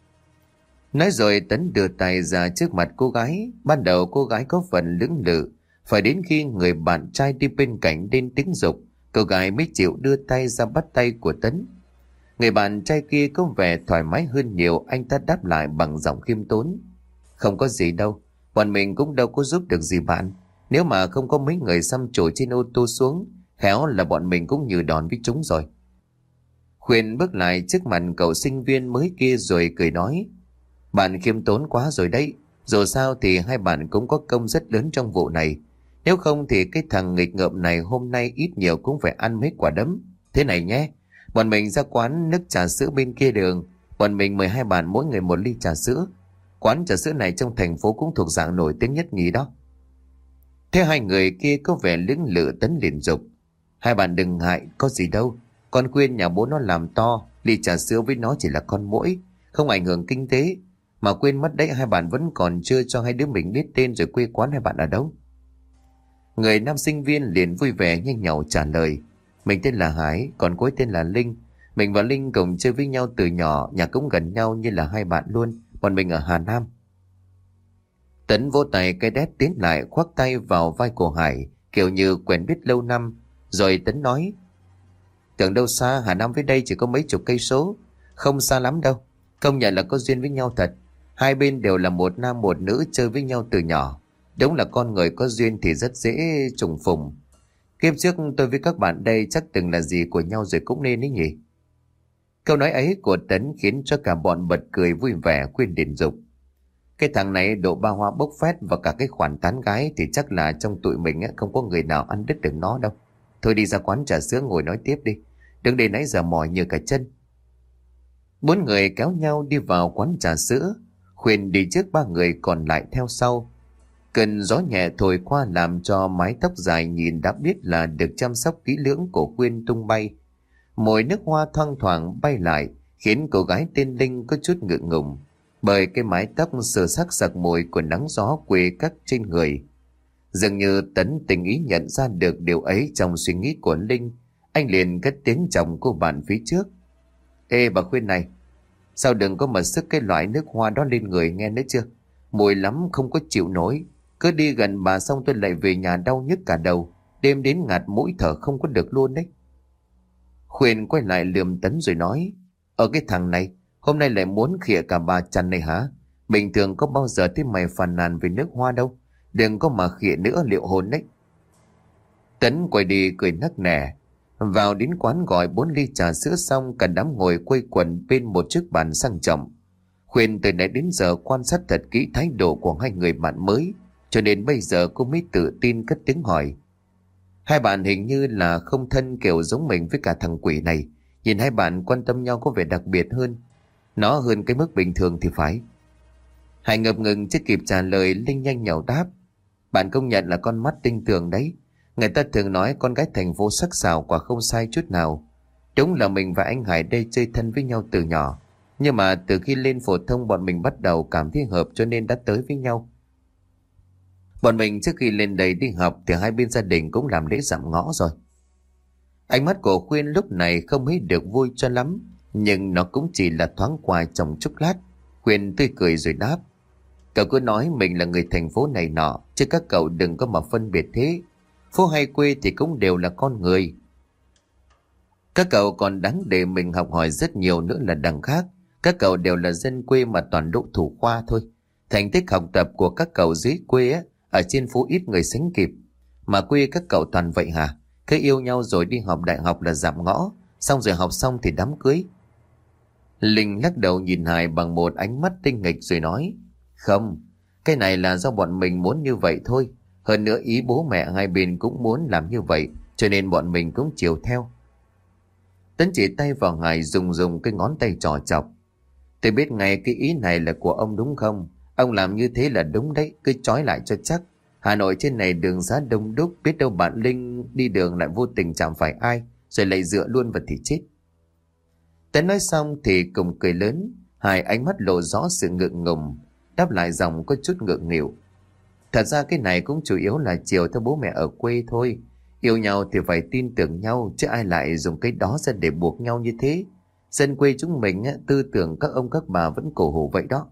Nói rồi Tấn đưa tay ra trước mặt cô gái. Ban đầu cô gái có phần lưỡng lự, phải đến khi người bạn trai đi bên cạnh lên tiếng giục, cô gái mới chịu đưa tay ra bắt tay của Tấn. Người bạn trai kia có vẻ thoải mái hơn nhiều, anh ta đáp lại bằng giọng khiêm tốn: Không có gì đâu, bọn mình cũng đâu có giúp được gì bạn. Nếu mà không có mấy người xăm trổ trên ô tô xuống, khéo là bọn mình cũng nhừ đòn với chúng rồi. Khuyên bước lại trước mặt cậu sinh viên mới kia rồi cười nói: Bạn khiêm tốn quá rồi đấy. Dù sao thì hai bạn cũng có công rất lớn trong vụ này. Nếu không thì cái thằng nghịch ngợm này hôm nay ít nhiều cũng phải ăn mấy quả đấm. Thế này nhé, bọn mình ra quán nước trà sữa bên kia đường. Bọn mình mời hai bạn mỗi người một ly trà sữa. Quán trà sữa này trong thành phố cũng thuộc dạng nổi tiếng nhất nhì đó. Thế hai người kia có vẻ lưỡng lự. Tấn liền dục: Hai bạn đừng ngại, có gì đâu. Con Khuyên nhà bố nó làm to, ly trà sữa với nó chỉ là con muỗi, không ảnh hưởng kinh tế. Mà quên mất đấy, hai bạn vẫn còn chưa cho hai đứa mình biết tên rồi quê quán hai bạn ở đâu. Người nam sinh viên liền vui vẻ nhanh nhảu trả lời: Mình tên là Hải, còn cô ấy tên là Linh. Mình và Linh cùng chơi với nhau từ nhỏ, nhà cũng gần nhau như là hai bạn luôn. Bọn mình ở Hà Nam. Tấn vỗ tay cái đét tiến lại khoác tay vào vai của Hải, kiểu như quen biết lâu năm. Rồi Tấn nói: Tưởng đâu xa, Hà Nam với đây chỉ có mấy chục cây số, không xa lắm đâu. Công nhận là có duyên với nhau thật. Hai bên đều là một nam một nữ chơi với nhau từ nhỏ. Đúng là con người có duyên thì rất dễ trùng phùng. Kiếp trước tôi với các bạn đây chắc từng là gì của nhau rồi cũng nên ấy nhỉ. Câu nói ấy của Tấn khiến cho cả bọn bật cười vui vẻ. Khuyên điền dục: Cái thằng này độ ba hoa bốc phét và cả cái khoản tán gái thì chắc là trong tụi mình không có người nào ăn đứt được nó đâu. Thôi đi ra quán trà sữa ngồi nói tiếp đi, đừng để nãy giờ mỏi như cả chân. Bốn người kéo nhau đi vào quán trà sữa. Khuyên đi trước, ba người còn lại theo sau. Cơn gió nhẹ thổi qua làm cho mái tóc dài nhìn đã biết là được chăm sóc kỹ lưỡng của Khuyên tung bay. Mùi nước hoa thoang thoảng bay lại khiến cô gái tên Linh có chút ngượng ngùng, bởi cái mái tóc sờ sắc sặc mùi của nắng gió quê cắt trên người. Dường như Tấn tình ý nhận ra được điều ấy trong suy nghĩ của Linh. Anh liền cất tiếng chồng cô bạn phía trước: Ê bà Khuyên này, sao đừng có mà sức cái loại nước hoa đó lên người nghe nữa chưa? Mùi lắm không có chịu nổi. Cứ đi gần bà xong tôi lại về nhà đau nhức cả đầu, đêm đến ngạt mũi thở không có được luôn đấy. Khuyên quay lại lườm Tấn rồi nói: Ở cái thằng này hôm nay lại muốn khịa cả bà chằn này hả? Bình thường có bao giờ thấy mày phàn nàn về nước hoa đâu. Đừng có mà khịa nữa liệu hồn đấy. Tấn quay đi cười nắc nẻ: Vào đến quán gọi bốn ly trà sữa xong, cả đám ngồi quây quần bên một chiếc bàn sang trọng. Khuyên từ nãy đến giờ quan sát thật kỹ thái độ của hai người bạn mới, cho nên bây giờ cô mới tự tin cất tiếng hỏi. Hai bạn hình như là không thân kiểu giống mình với cả thằng quỷ này. Nhìn hai bạn quan tâm nhau có vẻ đặc biệt hơn. Nó hơn cái mức bình thường thì phải. Hải ngập ngừng chưa kịp trả lời, Linh nhanh nhảu đáp. Bạn công nhận là con mắt tinh tường đấy. Người ta thường nói con gái thành phố sắc sảo, quả không sai chút nào. Đúng là mình và anh Hải đây chơi thân với nhau từ nhỏ. Nhưng mà từ khi lên phổ thông bọn mình bắt đầu cảm thấy hợp cho nên đã tới với nhau. Bọn mình trước khi lên đây đi học thì hai bên gia đình cũng làm lễ dạm ngõ rồi. Ánh mắt của Khuyên lúc này không thấy được vui cho lắm, nhưng nó cũng chỉ là thoáng qua trong chốc lát. Khuyên tươi cười rồi đáp. Cậu cứ nói mình là người thành phố này nọ, chứ các cậu đừng có mà phân biệt thế. Phố hay quê thì cũng đều là con người. Các cậu còn đáng để mình học hỏi rất nhiều nữa là đằng khác. Các cậu đều là dân quê mà toàn độ thủ khoa thôi. Thành tích học tập của các cậu dưới quê á, ở trên phố ít người sánh kịp. Mà quê các cậu toàn vậy hả? Cứ yêu nhau rồi đi học đại học là dạm ngõ, xong rồi học xong thì đám cưới. Linh lắc đầu nhìn Hải bằng một ánh mắt tinh nghịch rồi nói. Không, cái này là do bọn mình muốn như vậy thôi. Hơn nữa ý bố mẹ hai bên cũng muốn làm như vậy, cho nên bọn mình cũng chiều theo. Tấn chỉ tay vào Hải dùng dùng cái ngón tay trò chọc. Tôi biết ngay cái ý này là của ông đúng không? Ông làm như thế là đúng đấy, cứ trói lại cho chắc. Hà Nội trên này đường xá đông đúc, biết đâu bạn Linh đi đường lại vô tình chạm phải ai, rồi lại dựa luôn vào thì chết. Tấn nói xong thì cùng cười lớn, Hải ánh mắt lộ rõ sự ngượng ngùng, đáp lại dòng có chút ngượng nghịu. Thật ra cái này cũng chủ yếu là chiều theo bố mẹ ở quê thôi. Yêu nhau thì phải tin tưởng nhau, chứ ai lại dùng cái đó ra để buộc nhau như thế. Dân quê chúng mình tư tưởng các ông các bà vẫn cổ hủ vậy đó.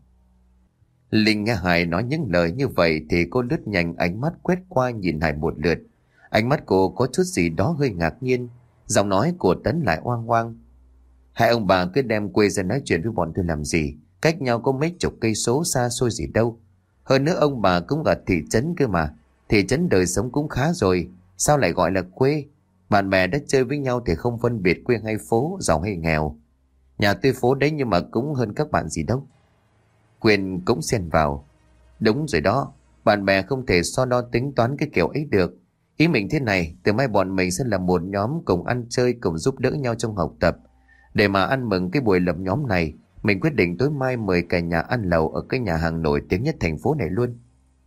Linh nghe Hải nói những lời như vậy thì cô lướt nhanh ánh mắt quét qua nhìn Hải một lượt. Ánh mắt cô có chút gì đó hơi ngạc nhiên. Giọng nói của Tấn lại oang oang. Hai ông bà cứ đem quê ra nói chuyện với bọn tôi làm gì? Cách nhau có mấy chục cây số xa xôi gì đâu. Hơn nữa ông bà cũng ở thị trấn cơ mà. Thị trấn đời sống cũng khá rồi, sao lại gọi là quê? Bạn bè đã chơi với nhau thì không phân biệt quê hay phố, giàu hay nghèo. Nhà tôi phố đấy nhưng mà cũng hơn các bạn gì đâu. Quyền cũng xen vào. Đúng rồi đó, bạn bè không thể so đo tính toán cái kiểu ấy được. Ý mình thế này, từ mai bọn mình sẽ là một nhóm cùng ăn chơi, cùng giúp đỡ nhau trong học tập. Để mà ăn mừng cái buổi lập nhóm này, mình quyết định tối mai mời cả nhà ăn lẩu ở cái nhà hàng nổi tiếng nhất thành phố này luôn.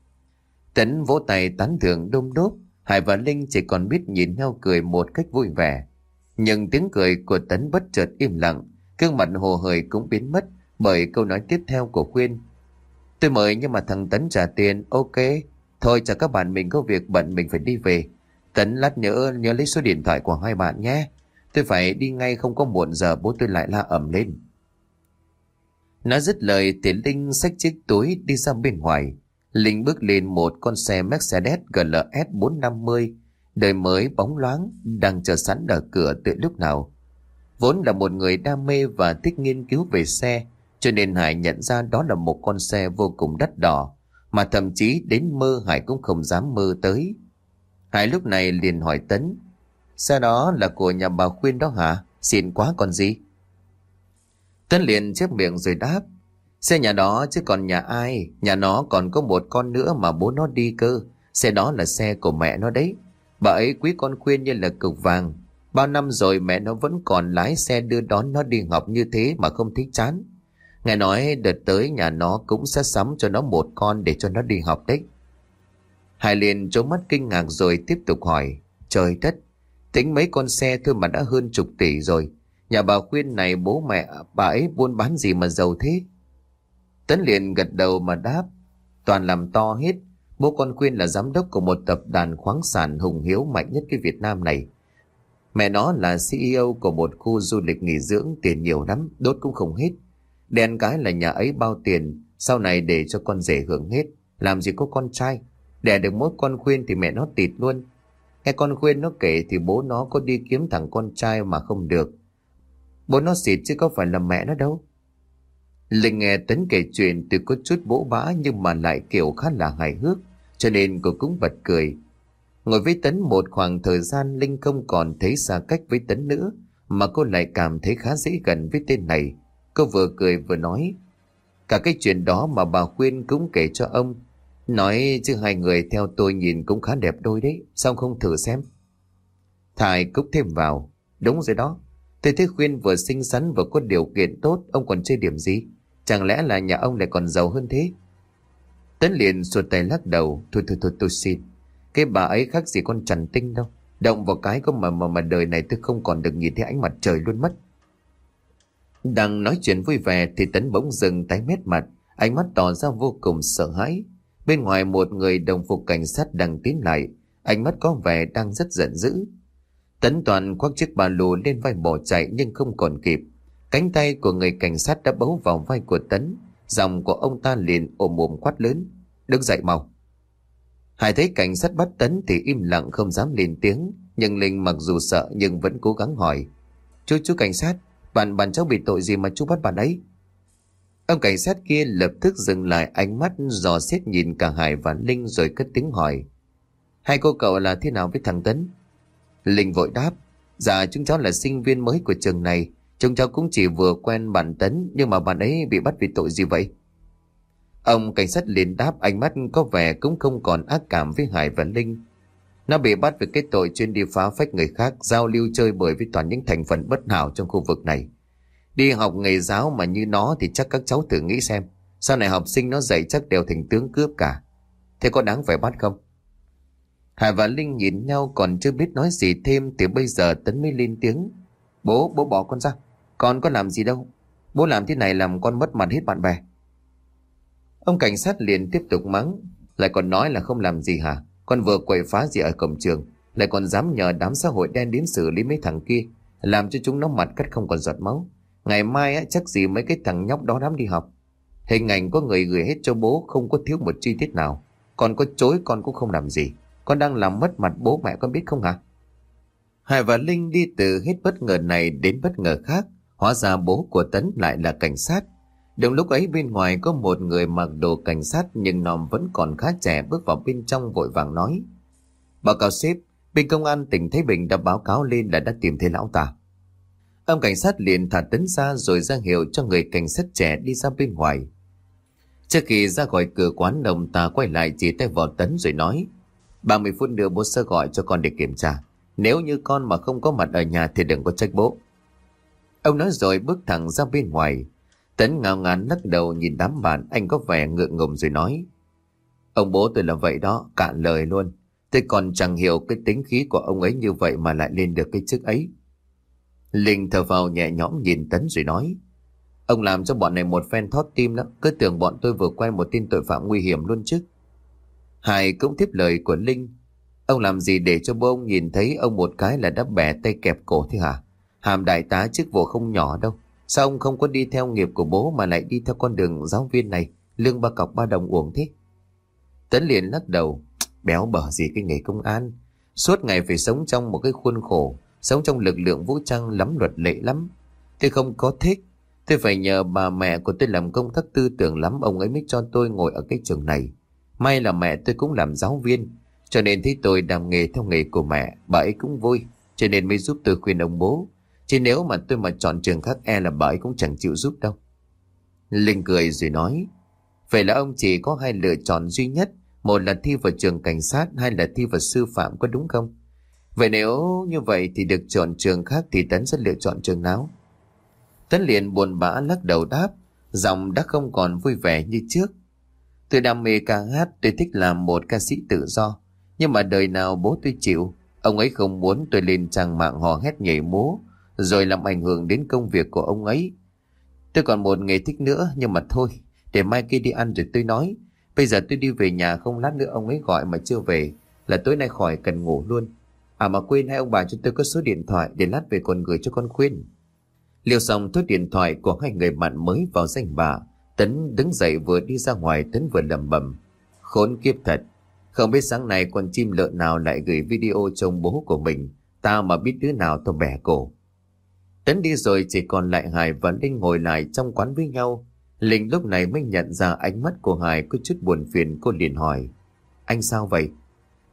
Tấn vỗ tay tán thưởng đôm đốp. Hải và Linh chỉ còn biết nhìn nhau cười một cách vui vẻ. Nhưng tiếng cười của Tấn bất chợt im lặng, gương mặt hồ hởi cũng biến mất bởi câu nói tiếp theo của Khuyên. Tôi mời nhưng mà thằng Tấn trả tiền. Ok, thôi chào các bạn, mình có việc bận mình phải đi về. Tấn lát nhớ nhớ lấy số điện thoại của hai bạn nhé. Tôi phải đi ngay, không có muộn giờ bố tôi lại la ầm lên. Nói dứt lời thì Linh xách chiếc túi đi ra bên ngoài. Linh bước lên một con xe Mercedes G L S bốn năm mươi, đời mới bóng loáng, đang chờ sẵn ở cửa từ lúc nào. Vốn là một người đam mê và thích nghiên cứu về xe, cho nên Hải nhận ra đó là một con xe vô cùng đắt đỏ, mà thậm chí đến mơ Hải cũng không dám mơ tới. Hải lúc này liền hỏi Tấn. Xe đó là của nhà bà Khuyên đó hả? Xịn quá còn gì. Tấn liền chép miệng rồi đáp. Xe nhà đó chứ còn nhà ai. Nhà nó còn có một con nữa mà bố nó đi cơ. Xe đó là xe của mẹ nó đấy. Bà ấy quý con Khuyên như là cực vàng. Bao năm rồi mẹ nó vẫn còn lái xe đưa đón nó đi học như thế mà không thấy chán. Nghe nói đợt tới nhà nó cũng sẽ sắm cho nó một con để cho nó đi học đấy. Hải liền trố mắt kinh ngạc rồi tiếp tục hỏi. Trời đất, tính mấy con xe thôi mà đã hơn chục tỷ rồi. Nhà bà Khuyên này bố mẹ bà ấy buôn bán gì mà giàu thế? Tấn liền gật đầu mà đáp. Toàn làm to hết. Bố con Khuyên là giám đốc của một tập đoàn khoáng sản hùng hiếu mạnh nhất cái Việt Nam này. Mẹ nó là xê e ô của một khu du lịch nghỉ dưỡng, tiền nhiều lắm, đốt cũng không hết. Đen cái là nhà ấy bao tiền, sau này để cho con rể hưởng hết. Làm gì có con trai. Đẻ được mỗi con Khuyên thì mẹ nó tịt luôn. Nghe con Khuyên nó kể thì bố nó có đi kiếm thằng con trai mà không được. Bố nó xịt chứ có phải là mẹ nó đâu. Linh nghe Tấn kể chuyện từ có chút bỗ bã nhưng mà lại kiểu khá là hài hước, cho nên cô cũng bật cười. Ngồi với Tấn một khoảng thời gian, Linh không còn thấy xa cách với Tấn nữa, mà cô lại cảm thấy khá dễ gần với tên này. Cô vừa cười vừa nói: cả cái chuyện đó mà bà Khuyên cũng kể cho ông. Nói chứ hai người theo tôi nhìn cũng khá đẹp đôi đấy, sao không thử xem? Thải cúc thêm vào: đúng rồi đó, tôi thấy Khuyên vừa xinh xắn vừa có điều kiện tốt, ông còn chê điểm gì? Chẳng lẽ là nhà ông lại còn giàu hơn thế? Tấn liền xuột tay lắc đầu: thôi thôi thôi tôi xin, cái bà ấy khác gì con trần tinh đâu, động vào cái có mà mà mà đời này tôi không còn được nhìn thấy ánh mặt trời luôn mất. Đang nói chuyện vui vẻ thì Tấn bỗng dừng tái mét mặt, ánh mắt tỏ ra vô cùng sợ hãi. Bên ngoài một người đồng phục cảnh sát đang tiến lại, ánh mắt có vẻ đang rất giận dữ. Tấn Toàn khoác chiếc ba lô lên vai bỏ chạy nhưng không còn kịp. Cánh tay của người cảnh sát đã bấu vào vai của Tấn, giọng của ông ta liền ồm ồm quát lớn: đứng dậy mau! Hải thấy cảnh sát bắt Tấn thì im lặng không dám lên tiếng, nhưng Linh mặc dù sợ nhưng vẫn cố gắng hỏi: chú chú cảnh sát, bạn bạn cháu bị tội gì mà chú bắt bạn ấy? Ông cảnh sát kia lập tức dừng lại, ánh mắt dò xét nhìn cả Hải và Linh rồi cất tiếng hỏi: hai cô cậu là thế nào với thằng Tấn? Linh vội đáp: dạ chúng cháu là sinh viên mới của trường này, chúng cháu cũng chỉ vừa quen bạn Tấn, nhưng mà bạn ấy bị bắt vì tội gì vậy? Ông cảnh sát liền đáp, ánh mắt có vẻ cũng không còn ác cảm với Hải và Linh: nó bị bắt vì cái tội chuyên đi phá phách người khác, giao lưu chơi bời với toàn những thành phần bất hảo trong khu vực này. Đi học nghề giáo mà như nó thì chắc các cháu thử nghĩ xem, sau này học sinh nó dạy chắc đều thành tướng cướp cả. Thế có đáng phải bắt không? Hải và Linh nhìn nhau còn chưa biết nói gì thêm thì bây giờ Tấn mới lên tiếng: bố, bố bỏ con ra, con có làm gì đâu, bố làm thế này làm con mất mặt hết bạn bè. Ông cảnh sát liền tiếp tục mắng: lại còn nói là không làm gì hả? Con vừa quậy phá gì ở cổng trường, lại còn dám nhờ đám xã hội đen đến xử lý mấy thằng kia, làm cho chúng nó mặt cắt không còn giọt máu. Ngày mai á, chắc gì mấy cái thằng nhóc đó dám đi học. Hình ảnh có người gửi hết cho bố, không có thiếu một chi tiết nào. Con có chối con cũng không làm gì. Con đang làm mất mặt bố mẹ con biết không hả? Hải và Linh đi từ hết bất ngờ này đến bất ngờ khác. Hóa ra bố của Tấn lại là cảnh sát. Đúng lúc ấy bên ngoài có một người mặc đồ cảnh sát nhưng nòm vẫn còn khá trẻ bước vào bên trong vội vàng nói: báo cáo sếp, bên công an tỉnh Thái Bình đã báo cáo lên là đã tìm thấy lão ta. Ông cảnh sát liền thả Tấn ra rồi ra hiệu cho người cảnh sát trẻ đi ra bên ngoài. Trước khi ra khỏi cửa quán, ông ta quay lại chỉ tay vào Tấn rồi nói: ba mươi phút nữa bố sẽ gọi cho con để kiểm tra. Nếu như con mà không có mặt ở nhà thì đừng có trách bố. Ông nói rồi bước thẳng ra bên ngoài. Tấn ngao ngán lắc đầu nhìn đám bạn, anh có vẻ ngượng ngùng rồi nói: ông bố tôi là vậy đó, cạn lời luôn. Tôi còn chẳng hiểu cái tính khí của ông ấy như vậy mà lại lên được cái chức ấy. Linh thở vào nhẹ nhõm nhìn Tấn rồi nói: ông làm cho bọn này một phen thót tim đó, cứ tưởng bọn tôi vừa quen một tên tội phạm nguy hiểm luôn chứ. Hải cũng tiếp lời của Linh: ông làm gì để cho bố ông nhìn thấy ông một cái là đã bẻ tay kẹp cổ thế hả? Hàm đại tá chức vụ không nhỏ đâu. Sao ông không có đi theo nghiệp của bố mà lại đi theo con đường giáo viên này, lương ba cọc ba đồng uổng thế? Tấn liền lắc đầu: béo bở gì cái nghề công an, suốt ngày phải sống trong một cái khuôn khổ, sống trong lực lượng vũ trang lắm luật lệ lắm. Tôi không có thích. Tôi phải nhờ bà mẹ của tôi làm công tác tư tưởng lắm, ông ấy mới cho tôi ngồi ở cái trường này. May là mẹ tôi cũng làm giáo viên, cho nên thấy tôi làm nghề theo nghề của mẹ, bà ấy cũng vui, cho nên mới giúp tôi khuyên ông bố. Chứ nếu mà tôi mà chọn trường khác e là bà ấy cũng chẳng chịu giúp đâu. Linh cười rồi nói: vậy là ông chỉ có hai lựa chọn duy nhất, một là thi vào trường cảnh sát, hai là thi vào sư phạm, có đúng không? Vậy nếu như vậy thì được chọn trường khác thì Tấn sẽ lựa chọn trường nào? Tấn liền buồn bã lắc đầu đáp, giọng đã không còn vui vẻ như trước: tôi đam mê ca hát, tôi thích làm một ca sĩ tự do. Nhưng mà đời nào bố tôi chịu. Ông ấy không muốn tôi lên trang mạng hò hét nhảy múa rồi làm ảnh hưởng đến công việc của ông ấy. Tôi còn một nghề thích nữa, nhưng mà thôi, để mai kia đi ăn rồi tôi nói. Bây giờ tôi đi về nhà, không lát nữa ông ấy gọi mà chưa về là tối nay khỏi cần ngủ luôn. À mà quên, hai ông bà cho tôi có số điện thoại, để lát về còn gửi cho con Khuyên. Liêu xong thốt điện thoại của hai người bạn mới vào danh bạ, Tấn đứng dậy vừa đi ra ngoài. Tấn vừa lẩm bẩm: khốn kiếp thật, không biết sáng nay con chim lợn nào lại gửi video trông bố của mình, tao mà biết đứa nào tao bẻ cổ. Tấn đi rồi chỉ còn lại Hải và Linh ngồi lại trong quán với nhau. Linh lúc này mới nhận ra ánh mắt của Hải có chút buồn phiền, cô liền hỏi: anh sao vậy?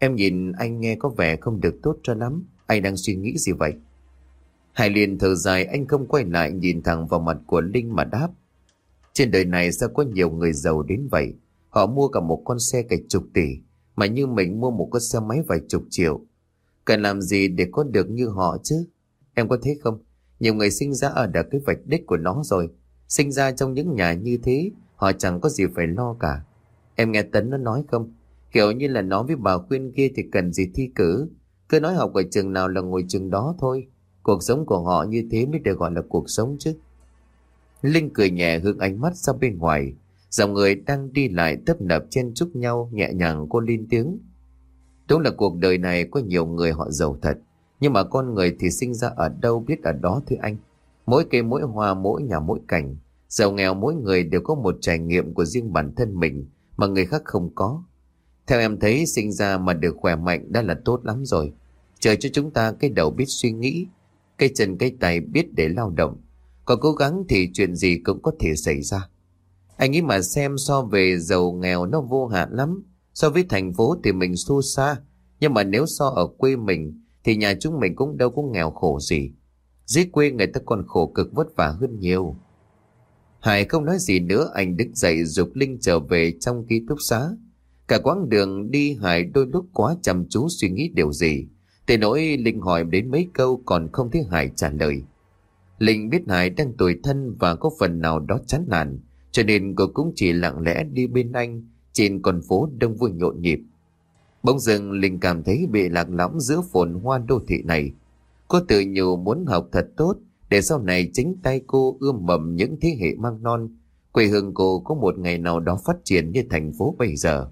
Em nhìn anh nghe có vẻ không được tốt cho lắm. Anh đang suy nghĩ gì vậy? Hải liền thở dài, anh không quay lại nhìn thẳng vào mặt của Linh mà đáp. Trên đời này sao có nhiều người giàu đến vậy? Họ mua cả một con xe cả chục tỷ, mà như mình mua một con xe máy vài chục triệu. Cần làm gì để có được như họ chứ? Em có thấy không? Nhiều người sinh ra ở đã cái vạch đích của nó rồi. Sinh ra trong những nhà như thế, họ chẳng có gì phải lo cả. Em nghe Tấn nó nói không? Kiểu như là nó với bà khuyên kia thì cần gì thi cử. Cứ nói học ở trường nào là ngồi trường đó thôi. Cuộc sống của họ như thế mới được gọi là cuộc sống chứ. Linh cười nhẹ hướng ánh mắt ra bên ngoài. Dòng người đang đi lại tấp nập chen chúc nhau, nhẹ nhàng cô lên tiếng. Đúng là cuộc đời này có nhiều người họ giàu thật. Nhưng mà con người thì sinh ra ở đâu biết ở đó thưa anh. Mỗi cây mỗi hoa, mỗi nhà mỗi cảnh. Giàu nghèo mỗi người đều có một trải nghiệm của riêng bản thân mình mà người khác không có. Theo em thấy, sinh ra mà được khỏe mạnh đã là tốt lắm rồi. Trời cho chúng ta cái đầu biết suy nghĩ, cái chân cái tay biết để lao động. Có cố gắng thì chuyện gì cũng có thể xảy ra. Anh nghĩ mà xem, so về giàu nghèo nó vô hạn lắm. So với thành phố thì mình xu xa. Nhưng mà nếu so ở quê mình thì nhà chúng mình cũng đâu có nghèo khổ gì. Dưới quê người ta còn khổ cực vất vả hơn nhiều. Hải không nói gì nữa, anh đứng dậy giục Linh trở về trong ký túc xá. Cả quãng đường đi Hải đôi lúc quá chăm chú suy nghĩ điều gì. Tới nỗi Linh hỏi đến mấy câu còn không thấy Hải trả lời. Linh biết Hải đang tủi thân và có phần nào đó chán nản, cho nên cô cũng chỉ lặng lẽ đi bên anh trên con phố đông vui nhộn nhịp. Bỗng dưng Linh cảm thấy bị lạc lõng giữa phồn hoa đô thị này. Cô tự nhủ muốn học thật tốt để sau này chính tay cô ươm mầm những thế hệ mang non. Quê hương cô có một ngày nào đó phát triển như thành phố bây giờ.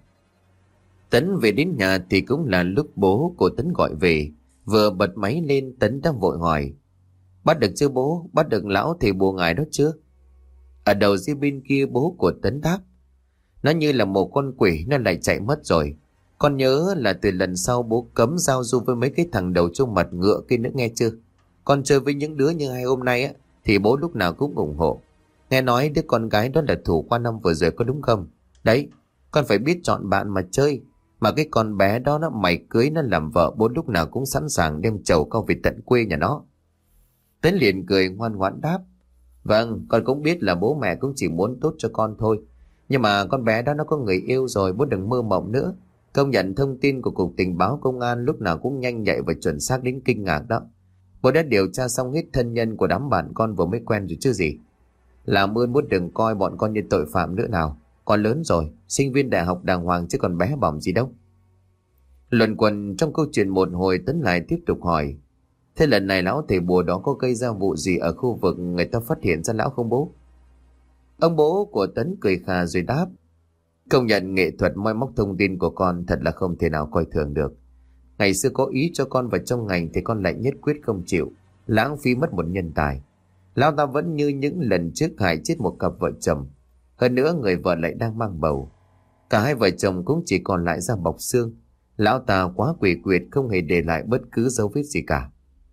Tấn về đến nhà thì cũng là lúc bố của Tấn gọi về. Vừa bật máy lên, Tấn đang vội hỏi. Bắt được chưa bố? Bắt được lão thầy bùa ngài đó chưa? Ở đầu dưới bên kia bố của Tấn đáp. Nó như là một con quỷ, nó lại chạy mất rồi. Con nhớ là từ lần sau bố cấm giao du với mấy cái thằng đầu trông mặt ngựa kia nữa nghe chưa? Con chơi với những đứa như hai hôm nay á thì bố lúc nào cũng ủng hộ. Nghe nói đứa con gái đó là thủ qua năm vừa rồi có đúng không? Đấy, con phải biết chọn bạn mà chơi. Mà cái con bé đó nó mày cưới nó làm vợ, bố lúc nào cũng sẵn sàng đem chầu câu về tận quê nhà nó. Tấn liền cười ngoan ngoãn đáp. Vâng, con cũng biết là bố mẹ cũng chỉ muốn tốt cho con thôi. Nhưng mà con bé đó nó có người yêu rồi, bố đừng mơ mộng nữa. Công nhận thông tin của Cục Tình báo Công an lúc nào cũng nhanh nhạy và chuẩn xác đến kinh ngạc đó. Bố đã điều tra xong hết thân nhân của đám bạn con vừa mới quen rồi chứ gì. Làm ơn bố đừng coi bọn con như tội phạm nữa nào. Con lớn rồi, sinh viên đại học đàng hoàng chứ còn bé bỏng gì đâu. Luẩn quẩn trong câu chuyện một hồi, Tấn lại tiếp tục hỏi. Thế lần này lão thầy bùa đó có gây ra vụ gì ở khu vực người ta phát hiện ra lão không bố? Ông bố của Tấn cười khà rồi đáp. Công nhận nghệ thuật moi móc thông tin của con thật là không thể nào coi thường được. Ngày xưa có ý cho con vào trong ngành thì con lại nhất quyết không chịu, lãng phí mất một nhân tài. Lão ta vẫn như những lần trước hại chết một cặp vợ chồng. Hơn nữa người vợ lại đang mang bầu. Cả hai vợ chồng cũng chỉ còn lại da bọc xương. Lão ta quá quỷ quyệt, không hề để lại bất cứ dấu vết gì cả.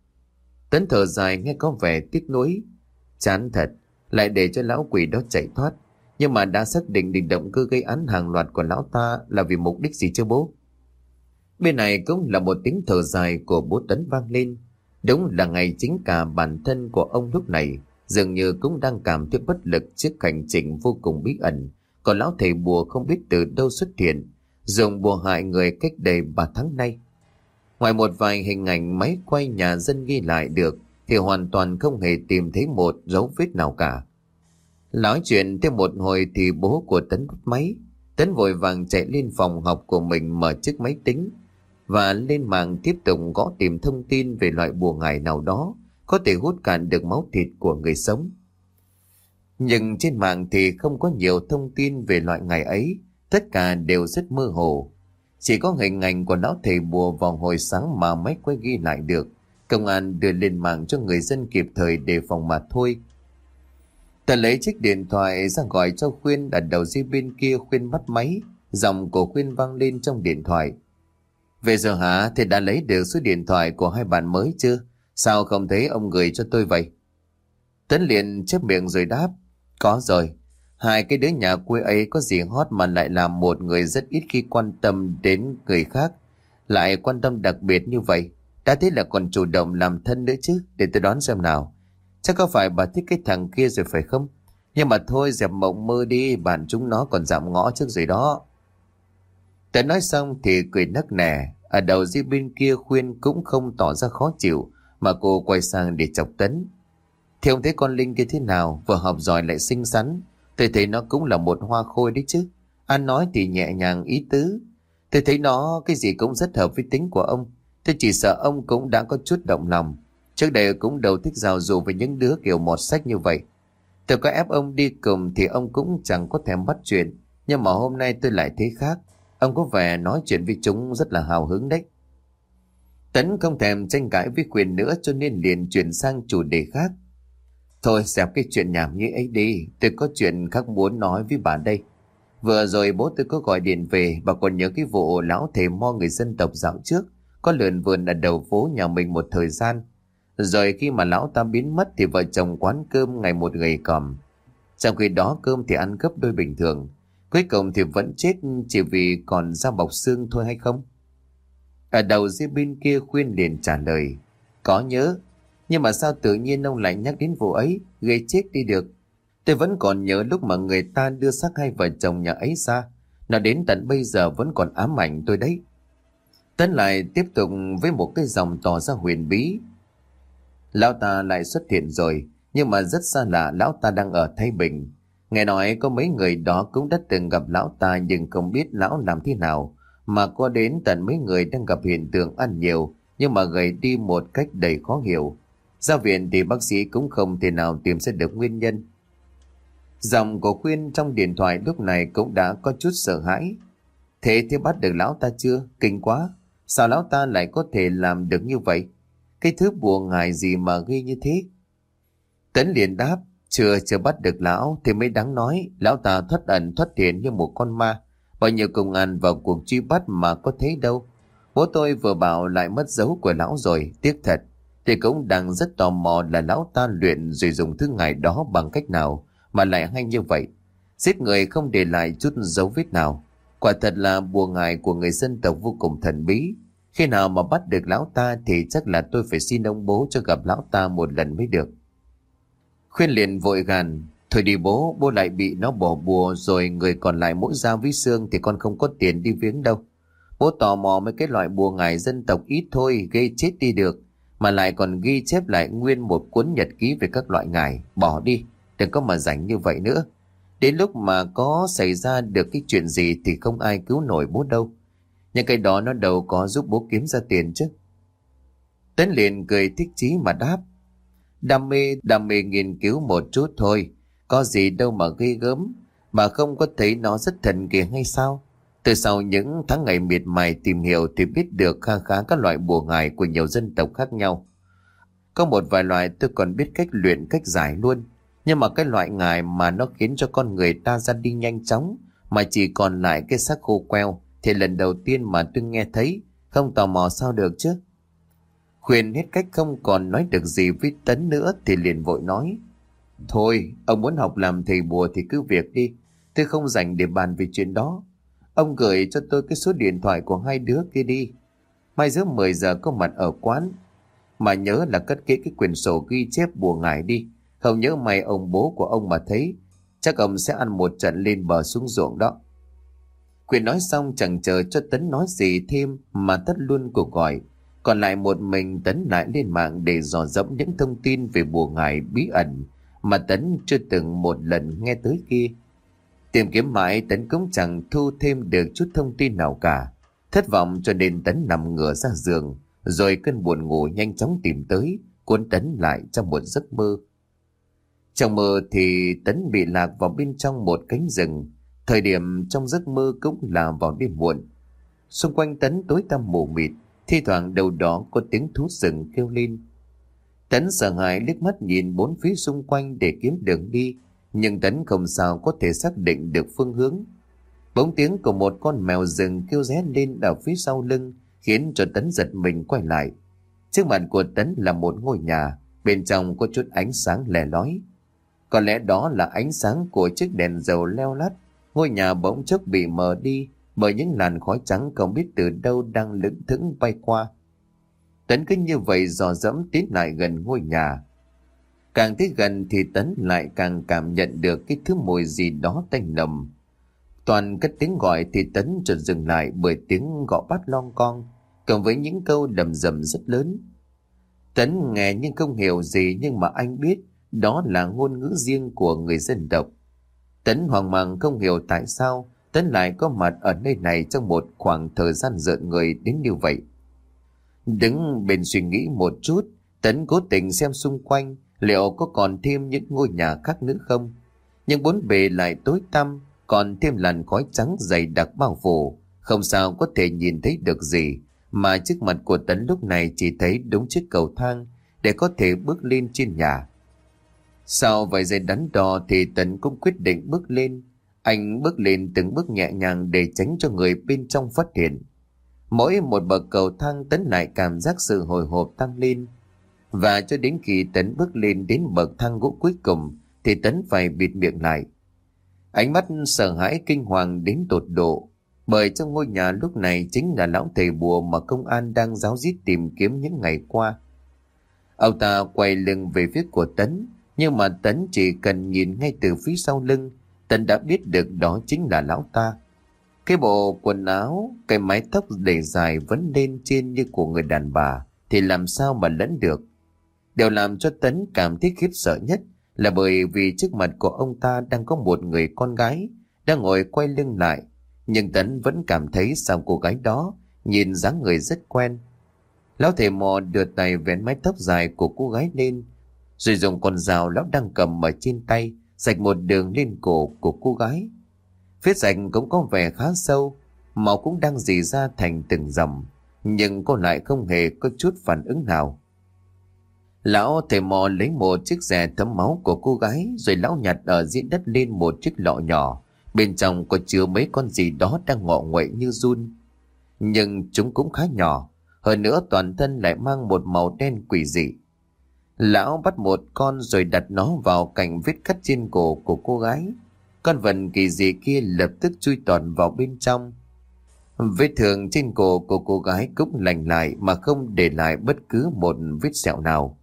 Tấn thở dài nghe có vẻ tiếc nuối. Chán thật, lại để cho lão quỷ đó chạy thoát. Nhưng mà đã xác định định động cơ gây án hàng loạt của lão ta là vì mục đích gì chứ bố? Bên này cũng là một tiếng thở dài của bố Tấn vang lên. Đúng là ngày chính cả bản thân của ông lúc này dường như cũng đang cảm thấy bất lực trước hành trình vô cùng bí ẩn. Còn lão thầy bùa không biết từ đâu xuất hiện, dùng bùa hại người cách đây ba tháng nay. Ngoài một vài hình ảnh máy quay nhà dân ghi lại được thì hoàn toàn không hề tìm thấy một dấu vết nào cả. Nói chuyện thêm một hồi thì bố của Tấn bắt máy. Tấn vội vàng chạy lên phòng học của mình, mở chiếc máy tính và lên mạng tiếp tục gõ tìm thông tin về loại bùa ngải nào đó có thể hút cạn được máu thịt của người sống. Nhưng trên mạng thì không có nhiều thông tin về loại ngải ấy, tất cả đều rất mơ hồ. Chỉ có hình ảnh của lão thầy bùa vào hồi sáng mà máy quay ghi lại được. Công an đưa lên mạng cho người dân kịp thời đề phòng mà thôi. Ta lấy chiếc điện thoại ra gọi cho Khuyên ở đầu dây bên kia. Khuyên bắt máy, giọng của Khuyên vang lên trong điện thoại. Về giờ hả? Thì đã lấy được số điện thoại của hai bạn mới chưa? Sao không thấy ông gửi cho tôi vậy? Tấn liền chép miệng rồi đáp. Có rồi. Hai cái đứa nhà quê ấy có gì hot mà lại làm một người rất ít khi quan tâm đến người khác. lại quan tâm đặc biệt như vậy. Đã thế là còn chủ động làm thân nữa chứ. Để tôi đoán xem nào. Chắc có phải bà thích cái thằng kia rồi phải không? Nhưng mà thôi, dẹp mộng mơ đi, bạn chúng nó còn dạm ngõ trước rồi đó. Tấn nói xong thì cười nắc nẻ. Ở đầu dưới bên kia Khuyên cũng không tỏ ra khó chịu, mà cô quay sang để chọc Tấn. Thì ông thấy con Linh kia thế nào? Vừa học giỏi lại xinh xắn. Tôi thấy nó cũng là một hoa khôi đấy chứ. Anh nói thì nhẹ nhàng ý tứ. Tôi thấy nó cái gì cũng rất hợp với tính của ông. Tôi chỉ sợ ông cũng đã có chút động lòng. Trước đây cũng đâu thích giao du với những đứa kiểu mọt sách như vậy. Tôi có ép ông đi cùng thì ông cũng chẳng có thèm bắt chuyện. Nhưng mà hôm nay tôi lại thấy khác. Ông có vẻ nói chuyện với chúng rất là hào hứng đấy. Tấn không thèm tranh cãi với Quyền nữa, cho nên liền chuyển sang chủ đề khác. Thôi dẹp cái chuyện nhảm như ấy đi. Tôi có chuyện khác muốn nói với bà đây. Vừa rồi bố tôi có gọi điện về. Bà còn nhớ cái vụ lão thầy mo người dân tộc dạo trước có lượn vườn ở đầu phố nhà mình một thời gian. Rồi khi mà lão ta biến mất thì vợ chồng quán cơm ngày một gầy còm. Trong khi đó cơm thì ăn gấp đôi bình thường. Cuối cùng thì vẫn chết chỉ vì còn da bọc xương thôi hay không? Ở đầu dưới bên kia Khuyên liền trả lời. Có nhớ. Nhưng mà sao tự nhiên ông lại nhắc đến vụ ấy, gây chết đi được? Tôi vẫn còn nhớ lúc mà người ta đưa xác hai vợ chồng nhà ấy ra. Nó đến tận bây giờ vẫn còn ám ảnh tôi đấy. Tấn lại tiếp tục với một cái dòng tỏ ra huyền bí. Lão ta lại xuất hiện rồi, nhưng mà rất xa lạ, lão ta đang ở Thái Bình. Nghe nói có mấy người đó cũng đã từng gặp lão ta, nhưng không biết lão làm thế nào, mà có đến tận mấy người đang gặp hiện tượng ăn nhiều nhưng mà gầy đi một cách đầy khó hiểu. Ra viện thì bác sĩ cũng không thể nào tìm ra được nguyên nhân. Giọng của Khuyên trong điện thoại lúc này cũng đã có chút sợ hãi. Thế thì bắt được lão ta chưa? Kinh quá. Sao lão ta lại có thể làm được như vậy? Cái thứ bùa ngải gì mà ghê như thế? Tấn liền đáp. Chưa chưa bắt được lão thì mới đáng nói. Lão ta thoát ẩn thoát hiện như một con ma. Bao nhiêu công an vào cuộc truy bắt mà có thấy đâu. Bố tôi vừa bảo lại mất dấu của lão rồi. Tiếc thật. Thì cũng đang rất tò mò là lão ta luyện rồi dùng thứ ngải đó bằng cách nào mà lại hay như vậy. Giết người không để lại chút dấu vết nào. Quả thật là bùa ngải của người dân tộc vô cùng thần bí. Khi nào mà bắt được lão ta thì chắc là tôi phải xin ông bố cho gặp lão ta một lần mới được. Khuyên liền vội gàn. Thôi đi bố, bố lại bị nó bỏ bùa rồi, người còn lại mỗi da với xương thì con không có tiền đi viếng đâu. Bố tò mò mấy cái loại bùa ngải dân tộc ít thôi, gây chết đi được. Mà lại còn ghi chép lại nguyên một cuốn nhật ký về các loại ngải. Bỏ đi, đừng có mà rảnh như vậy nữa. Đến lúc mà có xảy ra được cái chuyện gì thì không ai cứu nổi bố đâu. Nhưng cái đó nó đâu có giúp bố kiếm ra tiền chứ. Tấn liền cười thích chí mà đáp. Đam mê, đam mê nghiên cứu một chút thôi. Có gì đâu mà ghê gớm. Bà không có thấy nó rất thần kỳ hay sao? Từ sau những tháng ngày miệt mài tìm hiểu thì biết được kha khá các loại bùa ngải của nhiều dân tộc khác nhau. Có một vài loại tôi còn biết cách luyện, cách giải luôn. Nhưng mà cái loại ngải mà nó khiến cho con người ta ra đi nhanh chóng mà chỉ còn lại cái xác khô queo thì lần đầu tiên mà tôi nghe thấy. Không tò mò sao được chứ. Khuyên hết cách không còn nói được gì với Tấn nữa thì liền vội nói. Thôi, ông muốn học làm thầy bùa thì cứ việc đi. Tôi không rảnh để bàn về chuyện đó. Ông gửi cho tôi cái số điện thoại của hai đứa kia đi. Mai giữa mười giờ có mặt ở quán. Mà nhớ là cất kỹ cái quyển sổ ghi chép bùa ngải đi. Không nhớ mày ông bố của ông mà thấy, chắc ông sẽ ăn một trận lên bờ xuống ruộng đó. Quyền nói xong chẳng chờ cho Tấn nói gì thêm mà tắt luôn cuộc gọi. Còn lại một mình Tấn lại lên mạng để dò dẫm những thông tin về bùa ngải bí ẩn mà Tấn chưa từng một lần nghe tới kia. Tìm kiếm mãi Tấn cũng chẳng thu thêm được chút thông tin nào cả. Thất vọng cho nên Tấn nằm ngửa ra giường, rồi cơn buồn ngủ nhanh chóng tìm tới, cuốn Tấn lại trong một giấc mơ. Trong mơ thì Tấn bị lạc vào bên trong một cánh rừng. Thời điểm trong giấc mơ cũng là vào đêm muộn. Xung quanh Tấn tối tăm mù mịt, thi thoảng đâu đó có tiếng thú rừng kêu lên. Tấn sợ hãi liếc mắt nhìn bốn phía xung quanh để kiếm đường đi, nhưng Tấn không sao có thể xác định được phương hướng. Bỗng tiếng của một con mèo rừng kêu ré lên ở phía sau lưng khiến cho Tấn giật mình quay lại. Trước mặt của Tấn là một ngôi nhà, bên trong có chút ánh sáng lẻ lói. Có lẽ đó là ánh sáng của chiếc đèn dầu leo lắt. Ngôi nhà bỗng chốc bị mờ đi, bởi những làn khói trắng không biết từ đâu đang lững thững bay qua. Tấn cứ như vậy dò dẫm tiến lại gần ngôi nhà. Càng tới gần thì Tấn lại càng cảm nhận được cái thứ mùi gì đó tanh nồng. Toàn cất tiếng gọi thì Tấn chợt dừng lại bởi tiếng gõ bát lon con, cộng với những câu đầm rầm rất lớn. Tấn nghe nhưng không hiểu gì, nhưng mà anh biết đó là ngôn ngữ riêng của người dân tộc. Tấn hoang mang không hiểu tại sao Tấn lại có mặt ở nơi này trong một khoảng thời gian rợn người đến như vậy. Đứng bên suy nghĩ một chút, Tấn cố tình xem xung quanh liệu có còn thêm những ngôi nhà khác nữa không. Nhưng bốn bề lại tối tăm, còn thêm làn khói trắng dày đặc bao phủ, không sao có thể nhìn thấy được gì, mà trước mặt của Tấn lúc này chỉ thấy đúng chiếc cầu thang để có thể bước lên trên nhà. Sau vài giây đắn đo thì Tấn cũng quyết định bước lên. Anh bước lên từng bước nhẹ nhàng để tránh cho người bên trong phát hiện. Mỗi một bậc cầu thang Tấn lại cảm giác sự hồi hộp tăng lên. Và cho đến khi Tấn bước lên đến bậc thang gỗ cuối cùng thì Tấn phải bịt miệng lại. Ánh mắt sợ hãi kinh hoàng đến tột độ, bởi trong ngôi nhà lúc này chính là lão thầy bùa mà công an đang ráo riết tìm kiếm những ngày qua. Ông ta quay lưng về phía của Tấn, nhưng mà Tấn chỉ cần nhìn ngay từ phía sau lưng, Tấn đã biết được đó chính là lão ta. Cái bộ quần áo, cái mái tóc để dài vấn lên trên như của người đàn bà thì làm sao mà lẫn được. Điều làm cho Tấn cảm thấy khiếp sợ nhất là bởi vì trước mặt của ông ta đang có một người con gái đang ngồi quay lưng lại, nhưng Tấn vẫn cảm thấy sao cô gái đó nhìn dáng người rất quen. Lão thầy mò đưa tay vén mái tóc dài của cô gái lên, rồi dùng con dao lão đang cầm ở trên tay rạch một đường lên cổ của cô gái. Vết rạch cũng có vẻ khá sâu, máu cũng đang rỉ ra thành từng dòng, nhưng cô lại không hề có chút phản ứng nào. Lão thầy mò lấy một chiếc rẻ thấm máu của cô gái, rồi lão nhặt ở dưới đất lên một chiếc lọ nhỏ, bên trong có chứa mấy con gì đó đang ngọ nguậy như giun, nhưng chúng cũng khá nhỏ, hơn nữa toàn thân lại mang một màu đen quỷ dị. Lão bắt một con rồi đặt nó vào cạnh vết cắt trên cổ của cô gái. Con vật kỳ dị kia lập tức chui tọt vào bên trong. Vết thương trên cổ của cô gái cũng lành lại mà không để lại bất cứ một vết sẹo nào.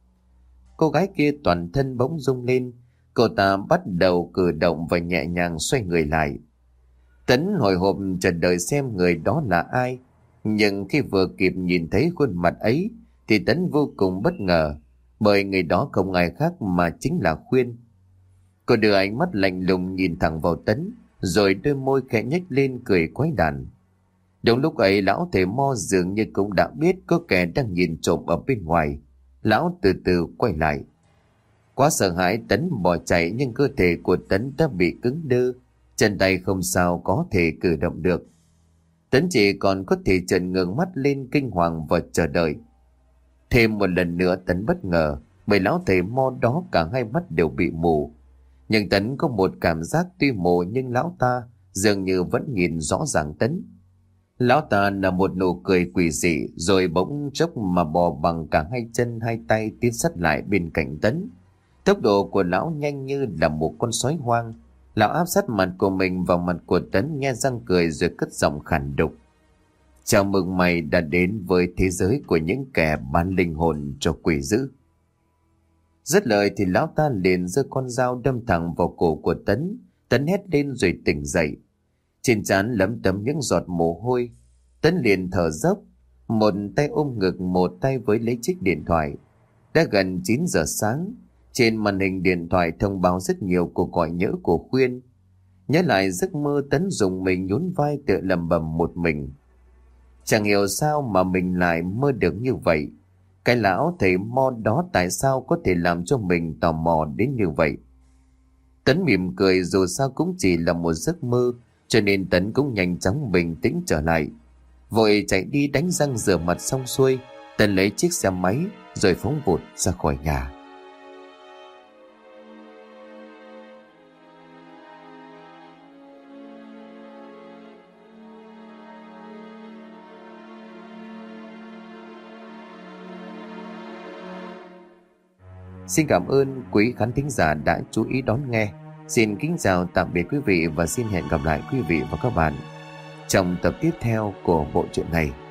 Cô gái kia toàn thân bỗng rung lên, cô ta bắt đầu cử động và nhẹ nhàng xoay người lại. Tấn hồi hộp chờ đợi xem người đó là ai, nhưng khi vừa kịp nhìn thấy khuôn mặt ấy thì Tấn vô cùng bất ngờ, bởi người đó không ai khác mà chính là Khuyên. Cô đưa ánh mắt lạnh lùng nhìn thẳng vào Tấn, rồi đôi môi khẽ nhếch lên cười quái đản. Đúng lúc ấy lão thầy mo dường như cũng đã biết có kẻ đang nhìn trộm ở bên ngoài. Lão từ từ quay lại. Quá sợ hãi, Tấn bỏ chạy, nhưng cơ thể của Tấn đã bị cứng đơ, chân tay không sao có thể cử động được. Tấn chỉ còn có thể trợn ngược mắt lên kinh hoàng và chờ đợi. Thêm một lần nữa Tấn bất ngờ, bởi lão thầy mo đó cả hai mắt đều bị mù. Nhưng Tấn có một cảm giác tuy mù nhưng lão ta dường như vẫn nhìn rõ ràng Tấn. Lão ta là một nụ cười quỷ dị, rồi bỗng chốc mà bò bằng cả hai chân hai tay tiến sát lại bên cạnh Tấn. Tốc độ của lão nhanh như là một con sói hoang. Lão áp sát mặt của mình vào mặt của Tấn, nhe răng cười rồi cất giọng khàn đục. Chào mừng mày đã đến với thế giới của những kẻ bán linh hồn cho quỷ dữ. Dứt lời thì lão ta liền giơ con dao đâm thẳng vào cổ của Tấn. Tấn hét lên rồi tỉnh dậy. Trên trán lấm tấm những giọt mồ hôi. Tấn liền thở dốc, một tay ôm ngực, một tay với lấy chiếc điện thoại. Đã gần chín giờ sáng, trên màn hình điện thoại thông báo rất nhiều cuộc gọi nhỡ của Khuyên. Nhớ lại giấc mơ, Tấn dùng mình nhún vai tự lẩm bẩm một mình. Chẳng hiểu sao mà mình lại mơ được như vậy. Cái lão thầy mo đó tại sao có thể làm cho mình tò mò đến như vậy? Tấn mỉm cười, dù sao cũng chỉ là một giấc mơ, cho nên Tấn cũng nhanh chóng bình tĩnh trở lại. Vội chạy đi đánh răng rửa mặt xong xuôi, Tấn lấy chiếc xe máy rồi phóng vụt ra khỏi nhà. Xin cảm ơn quý khán thính giả đã chú ý đón nghe. Xin kính chào tạm biệt quý vị và xin hẹn gặp lại quý vị và các bạn trong tập tiếp theo của bộ truyện này.